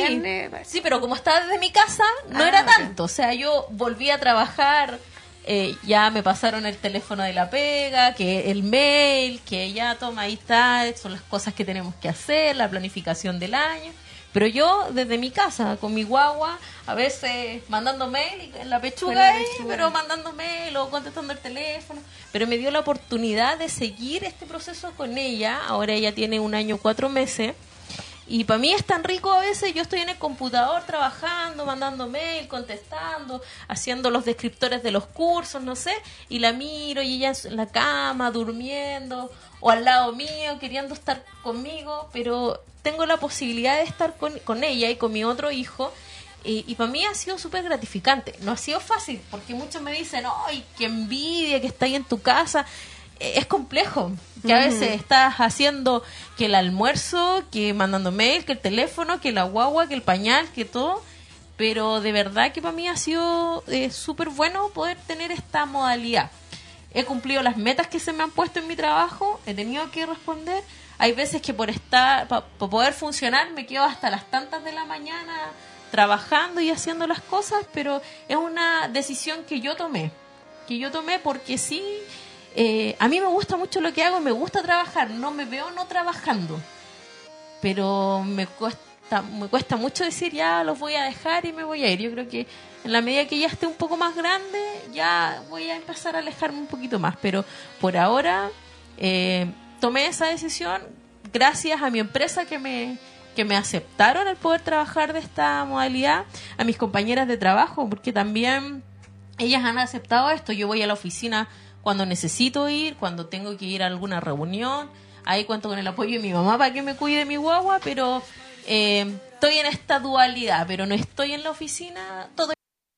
sí, pero como estaba desde mi casa, no era tanto. O sea, yo volví a trabajar, ya me pasaron el teléfono de la pega, que el mail, que ya toma, ahí está, son las cosas que tenemos que hacer, la planificación del año. Pero yo desde mi casa, con mi guagua, a veces mandando mail en la pechuga, pero mandando mail o contestando el teléfono. Pero me dio la oportunidad de seguir este proceso con ella. Ahora ella tiene 1 año 4 meses. Y para mí es tan rico a veces, yo estoy en el computador trabajando, mandando mail, contestando, haciendo los descriptores de los cursos, no sé, y la miro y ella en la cama, durmiendo, o al lado mío, queriendo estar conmigo, pero tengo la posibilidad de estar con ella y con mi otro hijo, y para mí ha sido súper gratificante. No ha sido fácil, porque muchos me dicen, ¡ay, qué envidia que está ahí en tu casa! Es complejo, que a veces estás haciendo que el almuerzo, que mandando mail, que el teléfono, que la guagua, que el pañal, que todo, pero de verdad que para mí ha sido súper bueno poder tener esta modalidad. He cumplido las metas que se me han puesto en mi trabajo, he tenido que responder. Hay veces que por poder funcionar me quedo hasta las tantas de la mañana trabajando y haciendo las cosas, pero es una decisión que yo tomé porque sí. A mí me gusta mucho lo que hago, me gusta trabajar, no me veo no trabajando, pero me cuesta mucho decir ya los voy a dejar y me voy a ir. Yo creo que en la medida que ya esté un poco más grande ya voy a empezar a alejarme un poquito más, pero por ahora tomé esa decisión gracias a mi empresa que que me aceptaron el poder trabajar de esta modalidad, a mis compañeras de trabajo, porque también ellas han aceptado esto. Yo voy a la oficina cuando necesito ir, cuando tengo que ir a alguna reunión, ahí cuento con el apoyo de mi mamá para que me cuide mi guagua, pero estoy en esta dualidad, pero no estoy en la oficina todo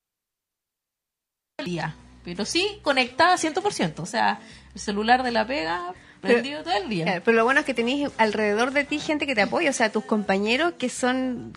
el día, pero sí conectada 100%, o sea, el celular de la pega prendido todo el día. Claro, pero lo bueno es que tenéis alrededor de ti gente que te apoya, o sea, tus compañeros que son,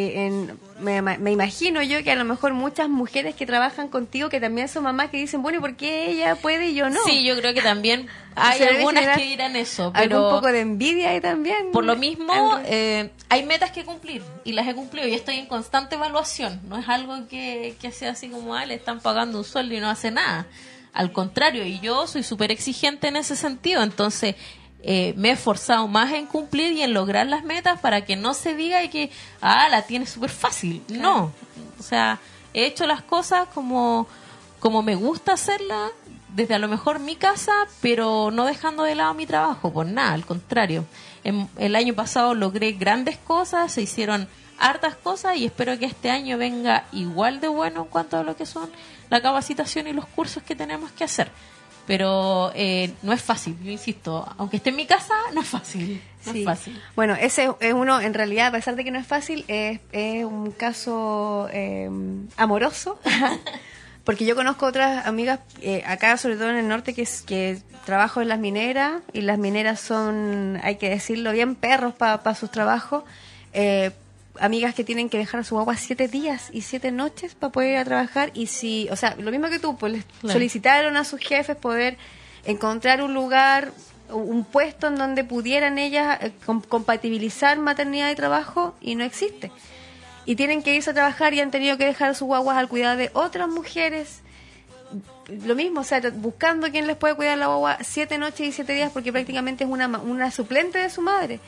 me imagino yo que a lo mejor muchas mujeres que trabajan contigo que también son mamás que dicen, bueno, ¿y por qué ella puede y yo no? Sí, yo creo que también hay algunas que dirán eso, pero algún poco de envidia ahí también. Por lo mismo, hay metas que cumplir y las he cumplido y estoy en constante evaluación. No es algo que sea así como, le están pagando un sueldo y no hace nada. Al contrario, y yo soy súper exigente en ese sentido, entonces me he esforzado más en cumplir y en lograr las metas para que no se diga y que, la tienes súper fácil. Claro. No, o sea, he hecho las cosas como me gusta hacerlas, desde a lo mejor mi casa, pero no dejando de lado mi trabajo, por nada, al contrario. El año pasado logré grandes cosas, se hicieron hartas cosas y espero que este año venga igual de bueno en cuanto a lo que son la capacitación y los cursos que tenemos que hacer. Pero no es fácil, yo insisto, aunque esté en mi casa, no es fácil. No es fácil. Bueno, ese es uno, en realidad, a pesar de que no es fácil, es un caso amoroso. Porque yo conozco otras amigas acá, sobre todo en el norte, que trabajo en las mineras, y las mineras son, hay que decirlo, bien perros para sus trabajos. Amigas que tienen que dejar a su guagua 7 días y 7 noches para poder ir a trabajar, y si, o sea, lo mismo que tú, pues les solicitaron a sus jefes poder encontrar un lugar, un puesto en donde pudieran ellas compatibilizar maternidad y trabajo, y no existe. Y tienen que irse a trabajar y han tenido que dejar a sus guaguas al cuidado de otras mujeres. Lo mismo, o sea, buscando quién les puede cuidar la guagua 7 noches y 7 días, porque prácticamente es una suplente de su madre.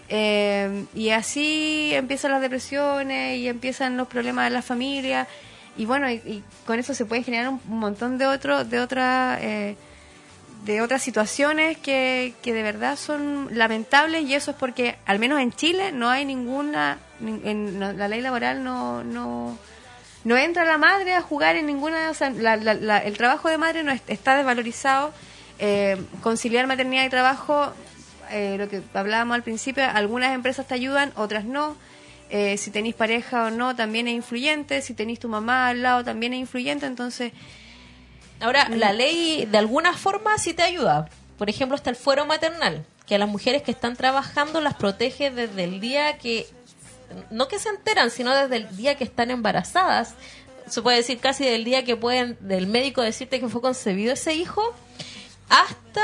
Y así empiezan las depresiones y empiezan los problemas de la familia, y bueno, y con eso se puede generar un montón de otras situaciones que de verdad son lamentables, y eso es porque al menos en Chile no hay ninguna, la ley laboral no entra la madre a jugar en ninguna, o sea, el trabajo de madre no está desvalorizado. Conciliar maternidad y trabajo, lo que hablábamos al principio, algunas empresas te ayudan, otras no. Si tenéis pareja o no, también es influyente. Si tenéis tu mamá al lado, también es influyente. Entonces, ahora, la ley de alguna forma sí te ayuda. Por ejemplo, está el fuero maternal, que a las mujeres que están trabajando las protege desde el día que, no que se enteran, sino desde el día que están embarazadas. Se puede decir casi del día que pueden, del médico decirte que fue concebido ese hijo, hasta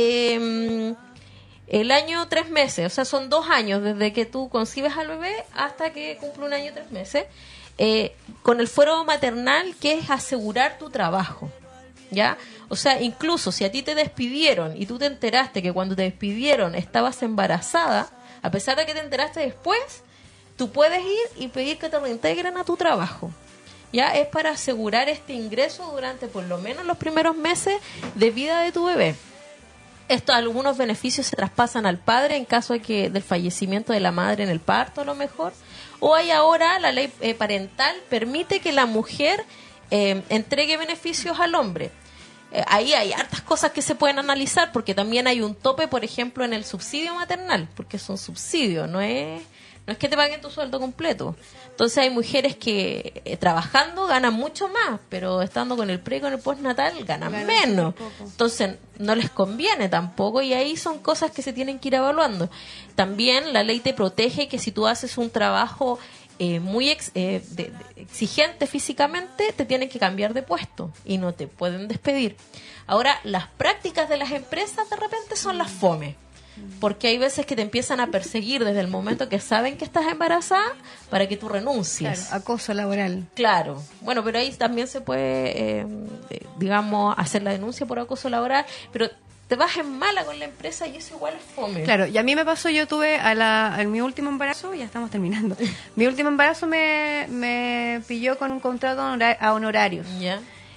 el año 3 meses, o sea, son 2 años desde que tú concibes al bebé hasta que cumple 1 año y 3 meses, con el fuero maternal, que es asegurar tu trabajo, ¿ya? O sea, incluso si a ti te despidieron y tú te enteraste que cuando te despidieron estabas embarazada, a pesar de que te enteraste después, tú puedes ir y pedir que te reintegren a tu trabajo. Ya es para asegurar este ingreso durante por lo menos los primeros meses de vida de tu bebé. Algunos beneficios se traspasan al padre en caso de que del fallecimiento de la madre en el parto, a lo mejor. O hay ahora la ley parental permite que la mujer entregue beneficios al hombre. Ahí hay hartas cosas que se pueden analizar, porque también hay un tope, por ejemplo, en el subsidio maternal, porque es un subsidio, no es que te paguen tu sueldo completo. Entonces hay mujeres que trabajando ganan mucho más, pero estando con el pre y con el postnatal ganan menos. Entonces no les conviene tampoco, y ahí son cosas que se tienen que ir evaluando. También la ley te protege que si tú haces un trabajo muy exigente físicamente, te tienen que cambiar de puesto y no te pueden despedir. Ahora, las prácticas de las empresas de repente son las fome, porque hay veces que te empiezan a perseguir desde el momento que saben que estás embarazada para que tú renuncies. Claro, acoso laboral. Claro. Bueno, pero ahí también se puede, digamos, hacer la denuncia por acoso laboral, pero te vas en mala con la empresa y eso igual es fome. Claro, y a mí me pasó, yo tuve en mi último embarazo, ya estamos terminando, mi último embarazo me pilló con un contrato a honorarios. ¿Ya?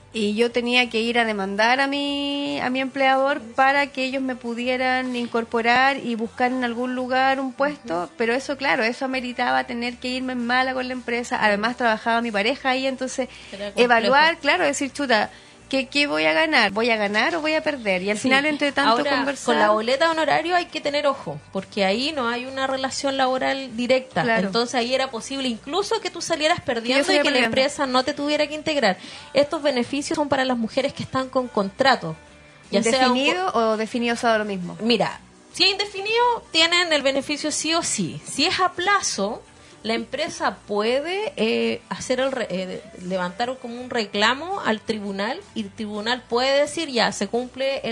y yo tenía que ir a demandar a mi empleador para que ellos me pudieran incorporar y buscar en algún lugar un puesto, pero eso, claro, eso ameritaba tener que irme en mala con la empresa. Además trabajaba mi pareja ahí, entonces evaluar, claro, decir, chuta, ¿qué voy a ganar? ¿Voy a ganar o voy a perder? Y al final, entre tanto, ahora, conversar... con la boleta de honorario hay que tener ojo, porque ahí no hay una relación laboral directa. Claro. Entonces ahí era posible incluso que tú salieras perdiendo y que perdiendo. la empresa no te tuviera que integrar. Estos beneficios son para las mujeres que están con contrato. Ya sea ¿Indefinido o definido sea lo mismo? Mira, si es indefinido, tienen el beneficio sí o sí. Si es a plazo, la empresa puede hacer levantar como un reclamo al tribunal, y el tribunal puede decir, ya, se cumple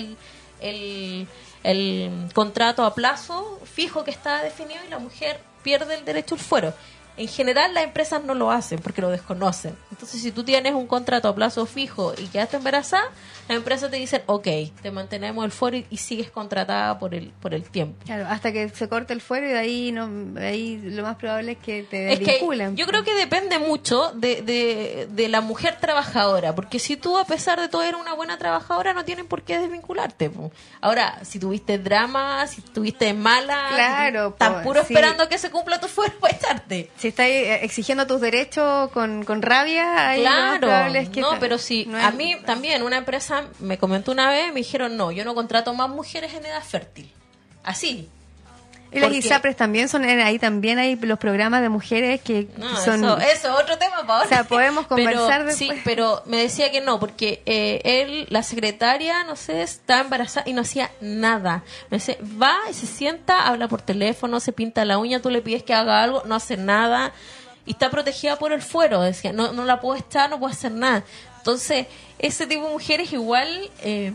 el contrato a plazo fijo que está definido y la mujer pierde el derecho al fuero. En general las empresas no lo hacen porque lo desconocen. Entonces, si tú tienes un contrato a plazo fijo y quedaste embarazada, las empresas te dicen, ok, te mantenemos el fuero y sigues contratada por el tiempo. Claro, hasta que se corte el fuero y de ahí lo más probable es que te desvinculen. Yo creo que depende mucho de la mujer trabajadora, porque si tú a pesar de todo eres una buena trabajadora, no tienen por qué desvincularte. Po. Ahora, si tuviste drama, si tuviste mala, claro, están puro esperando que se cumpla tu fuero para echarte. Si estás exigiendo tus derechos con rabia, ahí lo más probable es que pero si no a mí también una empresa me comentó una vez, me dijeron, no, yo no contrato más mujeres en edad fértil. Así. Y las ISAPRES también son, ahí también hay los programas de mujeres que son... Eso es otro tema, Paola. O sea, podemos conversar después. Sí, pero me decía que no, porque la secretaria, no sé, estaba embarazada y no hacía nada. Me dice, va y se sienta, habla por teléfono, se pinta la uña, tú le pides que haga algo, no hace nada. Y está protegida por el fuero. Decía, no la puedo echar, no puedo hacer nada. Entonces, ese tipo de mujeres igual,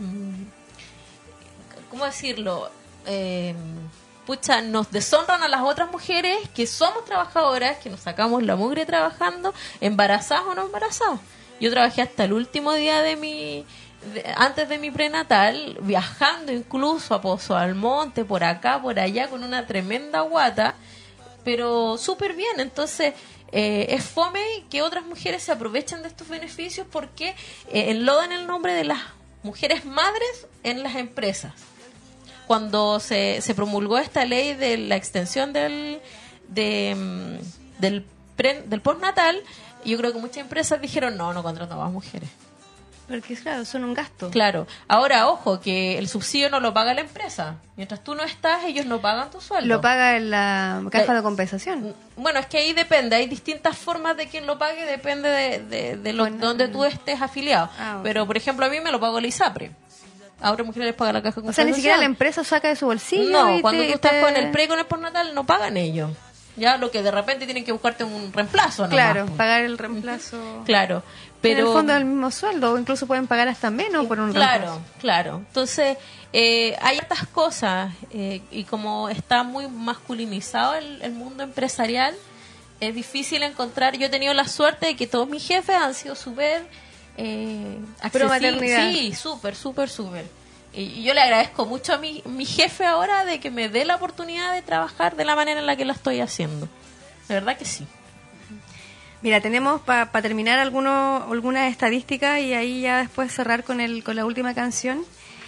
¿cómo decirlo? Pucha, nos deshonran a las otras mujeres que somos trabajadoras, que nos sacamos la mugre trabajando, embarazadas o no embarazadas. Yo trabajé hasta el último día antes de mi prenatal, viajando incluso a Pozo Almonte, por acá, por allá, con una tremenda guata, pero súper bien. Entonces, es fome que otras mujeres se aprovechen de estos beneficios porque enlodan el nombre de las mujeres madres en las empresas. Cuando se promulgó esta ley de la extensión del postnatal, yo creo que muchas empresas dijeron, no contrato más mujeres. Porque, claro, son un gasto. Claro. Ahora, ojo, que el subsidio no lo paga la empresa. Mientras tú no estás, ellos no pagan tu sueldo. Lo paga en la caja de compensación. Bueno, es que ahí depende. Hay distintas formas de quién lo pague, depende de donde tú estés afiliado. Okay. Pero, por ejemplo, a mí me lo pagó el ISAPRE. A otras mujeres les paga la caja de compensación. O sea, ni siquiera la empresa saca de su bolsillo. No, cuando tú estás con el pre y con el postnatal, no pagan ellos. Ya lo que de repente tienen que buscarte un reemplazo. Claro, nomás, pagar el reemplazo. Claro, pero en el fondo del mismo sueldo, o incluso pueden pagar hasta menos por un reemplazo. Claro. Entonces, hay estas cosas, y como está muy masculinizado el mundo empresarial, es difícil encontrar. Yo he tenido la suerte de que todos mis jefes han sido súper Pro maternidad. Sí, súper. Y yo le agradezco mucho a mi jefe ahora de que me dé la oportunidad de trabajar de la manera en la que la estoy haciendo. De verdad que sí. Mira, tenemos para terminar algunas estadísticas y ahí ya después cerrar con la última canción.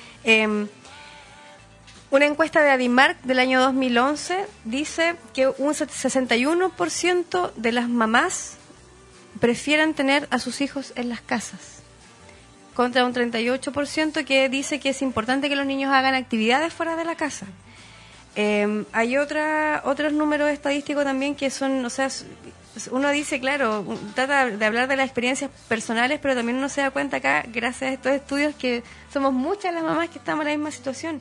Una encuesta de Adimark del año 2011 dice que un 61% de las mamás prefieren tener a sus hijos en las casas, contra un 38% que dice que es importante que los niños hagan actividades fuera de la casa. Hay otros números estadísticos también que son, o sea, uno dice, claro, trata de hablar de las experiencias personales, pero también uno se da cuenta acá, gracias a estos estudios, que somos muchas las mamás que estamos en la misma situación.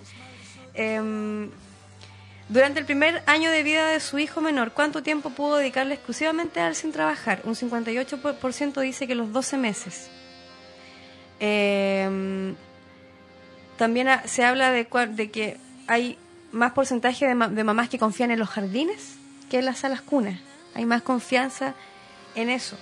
Durante el primer año de vida de su hijo menor, ¿cuánto tiempo pudo dedicarle exclusivamente a él sin trabajar? Un 58% dice que los 12 meses. También se habla de que hay más porcentaje de mamás que confían en los jardines que en las salas cunas. Hay más confianza en eso.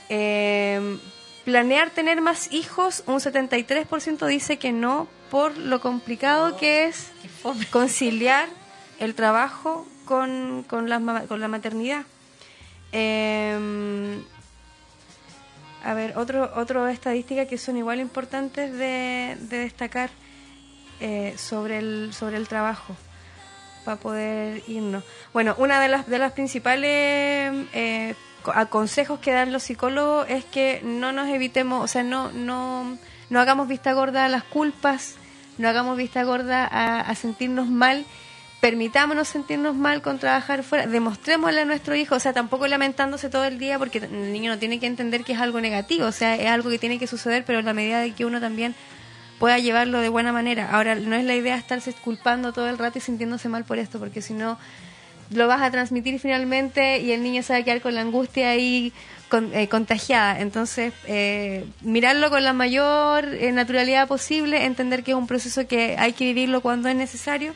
Planear tener más hijos, un 73% dice que no, por lo complicado que es conciliar el trabajo con la maternidad. A ver, otro estadísticas que son igual importantes de destacar sobre el trabajo, para poder irnos. Bueno, una de las principales consejos que dan los psicólogos es que no nos evitemos, o sea, no hagamos vista gorda a las culpas, no hagamos vista gorda a sentirnos mal. Permitámonos sentirnos mal con trabajar fuera, demostrémosle a nuestro hijo, o sea, tampoco lamentándose todo el día, porque el niño no tiene que entender que es algo negativo, o sea, es algo que tiene que suceder, pero en la medida de que uno también pueda llevarlo de buena manera. Ahora, no es la idea estarse culpando todo el rato y sintiéndose mal por esto, porque si no, lo vas a transmitir finalmente y el niño se va a quedar con la angustia ahí contagiada. Entonces, mirarlo con la mayor naturalidad posible, entender que es un proceso que hay que vivirlo cuando es necesario.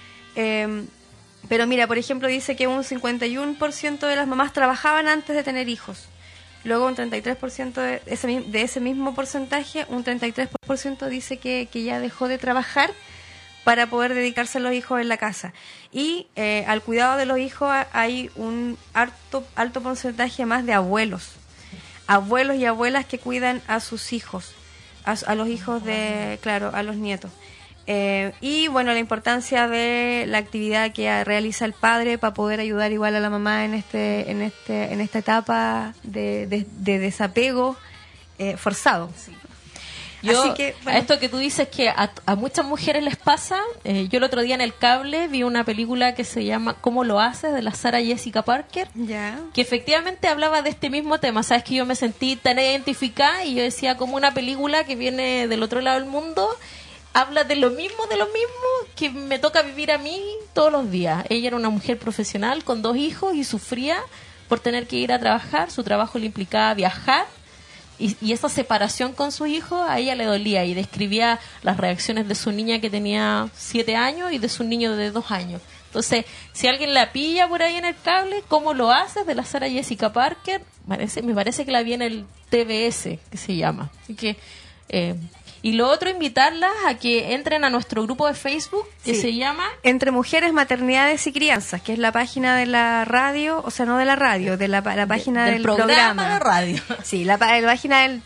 Pero mira, por ejemplo, dice que un 51% de las mamás trabajaban antes de tener hijos. Luego un 33% de ese mismo porcentaje, un 33% dice que ya dejó de trabajar para poder dedicarse a los hijos en la casa. Y al cuidado de los hijos hay un alto porcentaje más de abuelos y abuelas que cuidan a sus hijos, a los hijos a los nietos. Y bueno, la importancia de la actividad que realiza el padre para poder ayudar igual a la mamá en esta etapa de desapego forzado. Sí. Así que, bueno. A esto que tú dices que a muchas mujeres les pasa, yo el otro día en el cable vi una película que se llama ¿Cómo lo haces?, de la Sarah Jessica Parker, que efectivamente hablaba de este mismo tema. Sabes que yo me sentí tan identificada y yo decía, como una película que viene del otro lado del mundo, habla de lo mismo que me toca vivir a mí todos los días. Ella era una mujer profesional con 2 hijos y sufría por tener que ir a trabajar. Su trabajo le implicaba viajar y esa separación con sus hijos a ella le dolía, y describía las reacciones de su niña que tenía 7 años y de su niño de 2 años. Entonces, si alguien la pilla por ahí en el cable, ¿Cómo lo haces?, de la Sarah Jessica Parker, me parece que la vi en el TBS, que se llama. Así que... y lo otro, invitarlas a que entren a nuestro grupo de Facebook, que se llama Entre Mujeres, Maternidades y Crianzas, que es la página de la radio, o sea, no de la radio, de la página del programa de radio. Sí, la página del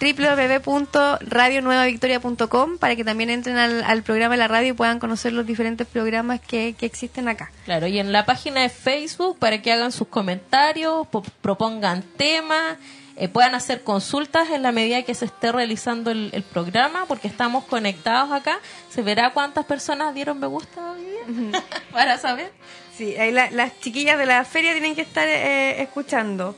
www.radionuevavictoria.com, para que también entren al programa de la radio y puedan conocer los diferentes programas que existen acá. Claro, y en la página de Facebook, para que hagan sus comentarios, propongan temas, puedan hacer consultas en la medida que se esté realizando el programa, porque estamos conectados acá. ¿Se verá cuántas personas dieron me gusta hoy día? Para saber. Sí, ahí las chiquillas de la feria tienen que estar escuchando.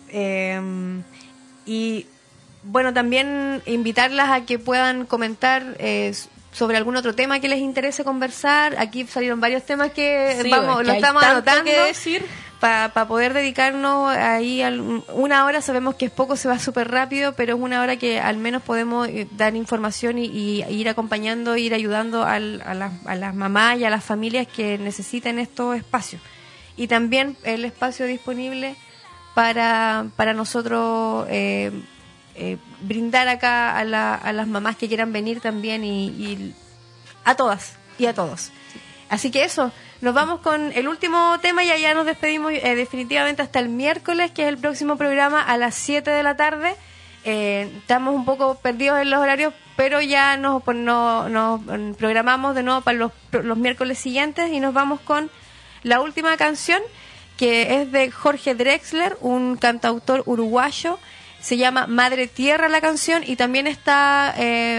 Y bueno, también invitarlas a que puedan comentar sobre algún otro tema que les interese conversar. Aquí salieron varios temas que lo estamos anotando. Que decir. Para poder dedicarnos ahí una hora. Sabemos que es poco, se va súper rápido, pero es una hora que al menos podemos dar información y ir acompañando, ir ayudando a las mamás y a las familias que necesiten estos espacios. Y también el espacio disponible para nosotros brindar acá a las mamás que quieran venir también, y a todas y a todos. Así que eso, nos vamos con el último tema y allá nos despedimos definitivamente hasta el miércoles, que es el próximo programa a las 7 de la tarde. Estamos un poco perdidos en los horarios, pero ya nos programamos de nuevo para los miércoles siguientes, y nos vamos con la última canción, que es de Jorge Drexler, un cantautor uruguayo. Se llama Madre Tierra la canción, y también está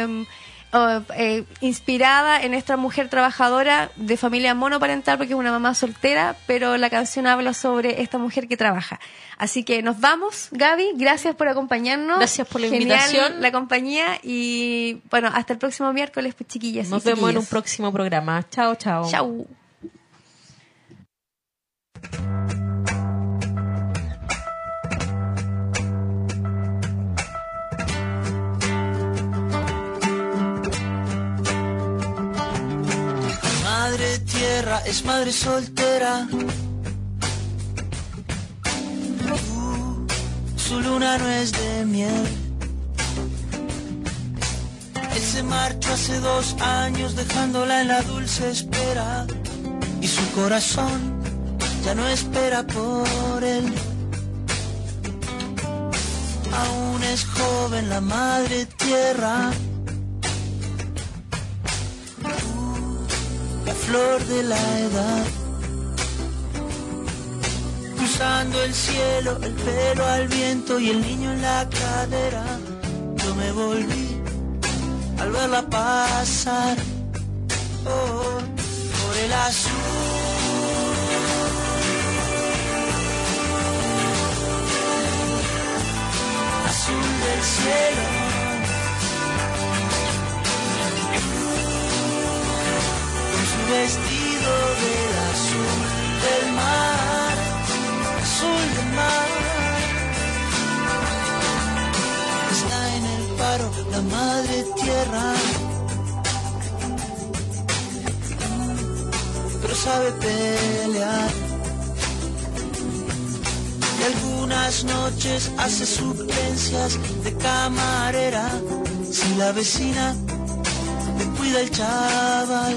inspirada en esta mujer trabajadora de familia monoparental, porque es una mamá soltera, pero la canción habla sobre esta mujer que trabaja. Así que nos vamos, Gaby, gracias por acompañarnos. Gracias por la Genial invitación. La compañía, y bueno, hasta el próximo miércoles, pues, chiquillas. Nos vemos en un próximo programa. Chao, chao. Chao. Madre tierra es madre soltera. Su luna no es de miel. Él se marchó hace 2 años dejándola en la dulce espera, y su corazón ya no espera por él. aún es joven la madre tierra, la flor de la edad, cruzando el cielo, el pelo al viento y el niño en la cadera. Yo me volví al verla pasar, oh, por el azul del cielo, con su vestido del azul del mar, azul del mar. Está en el paro la madre tierra, pero sabe pelear. Y algunas noches hace suplencias de camarera, si la vecina le cuida el chaval.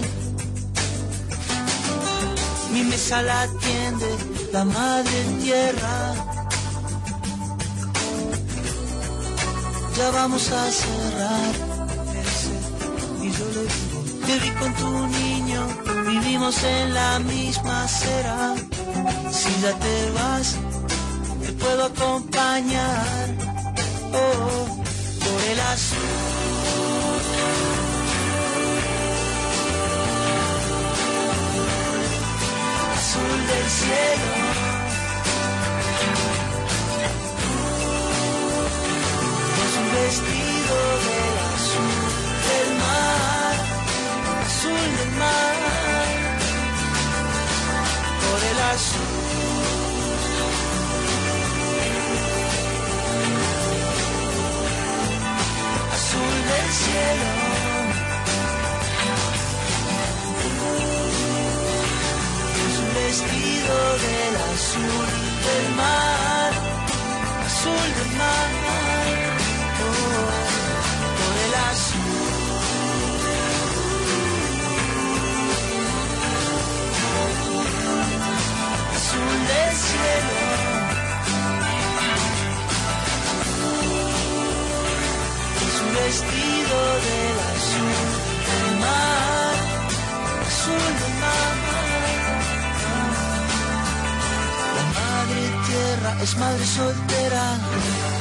Mi mesa la atiende la madre tierra. Ya vamos a cerrar. Y yo le digo, te vi con tu niño, vivimos en la misma acera. Si ya te vas, te puedo acompañar, oh, por el azul del cielo, con su vestido del azul del mar, azul del mar, por el azul del cielo, con su vestido del azul del mar, azul del mar, oh, por el azul del cielo. Vestido del azul del mar, azul del mar. La madre tierra es madre soltera.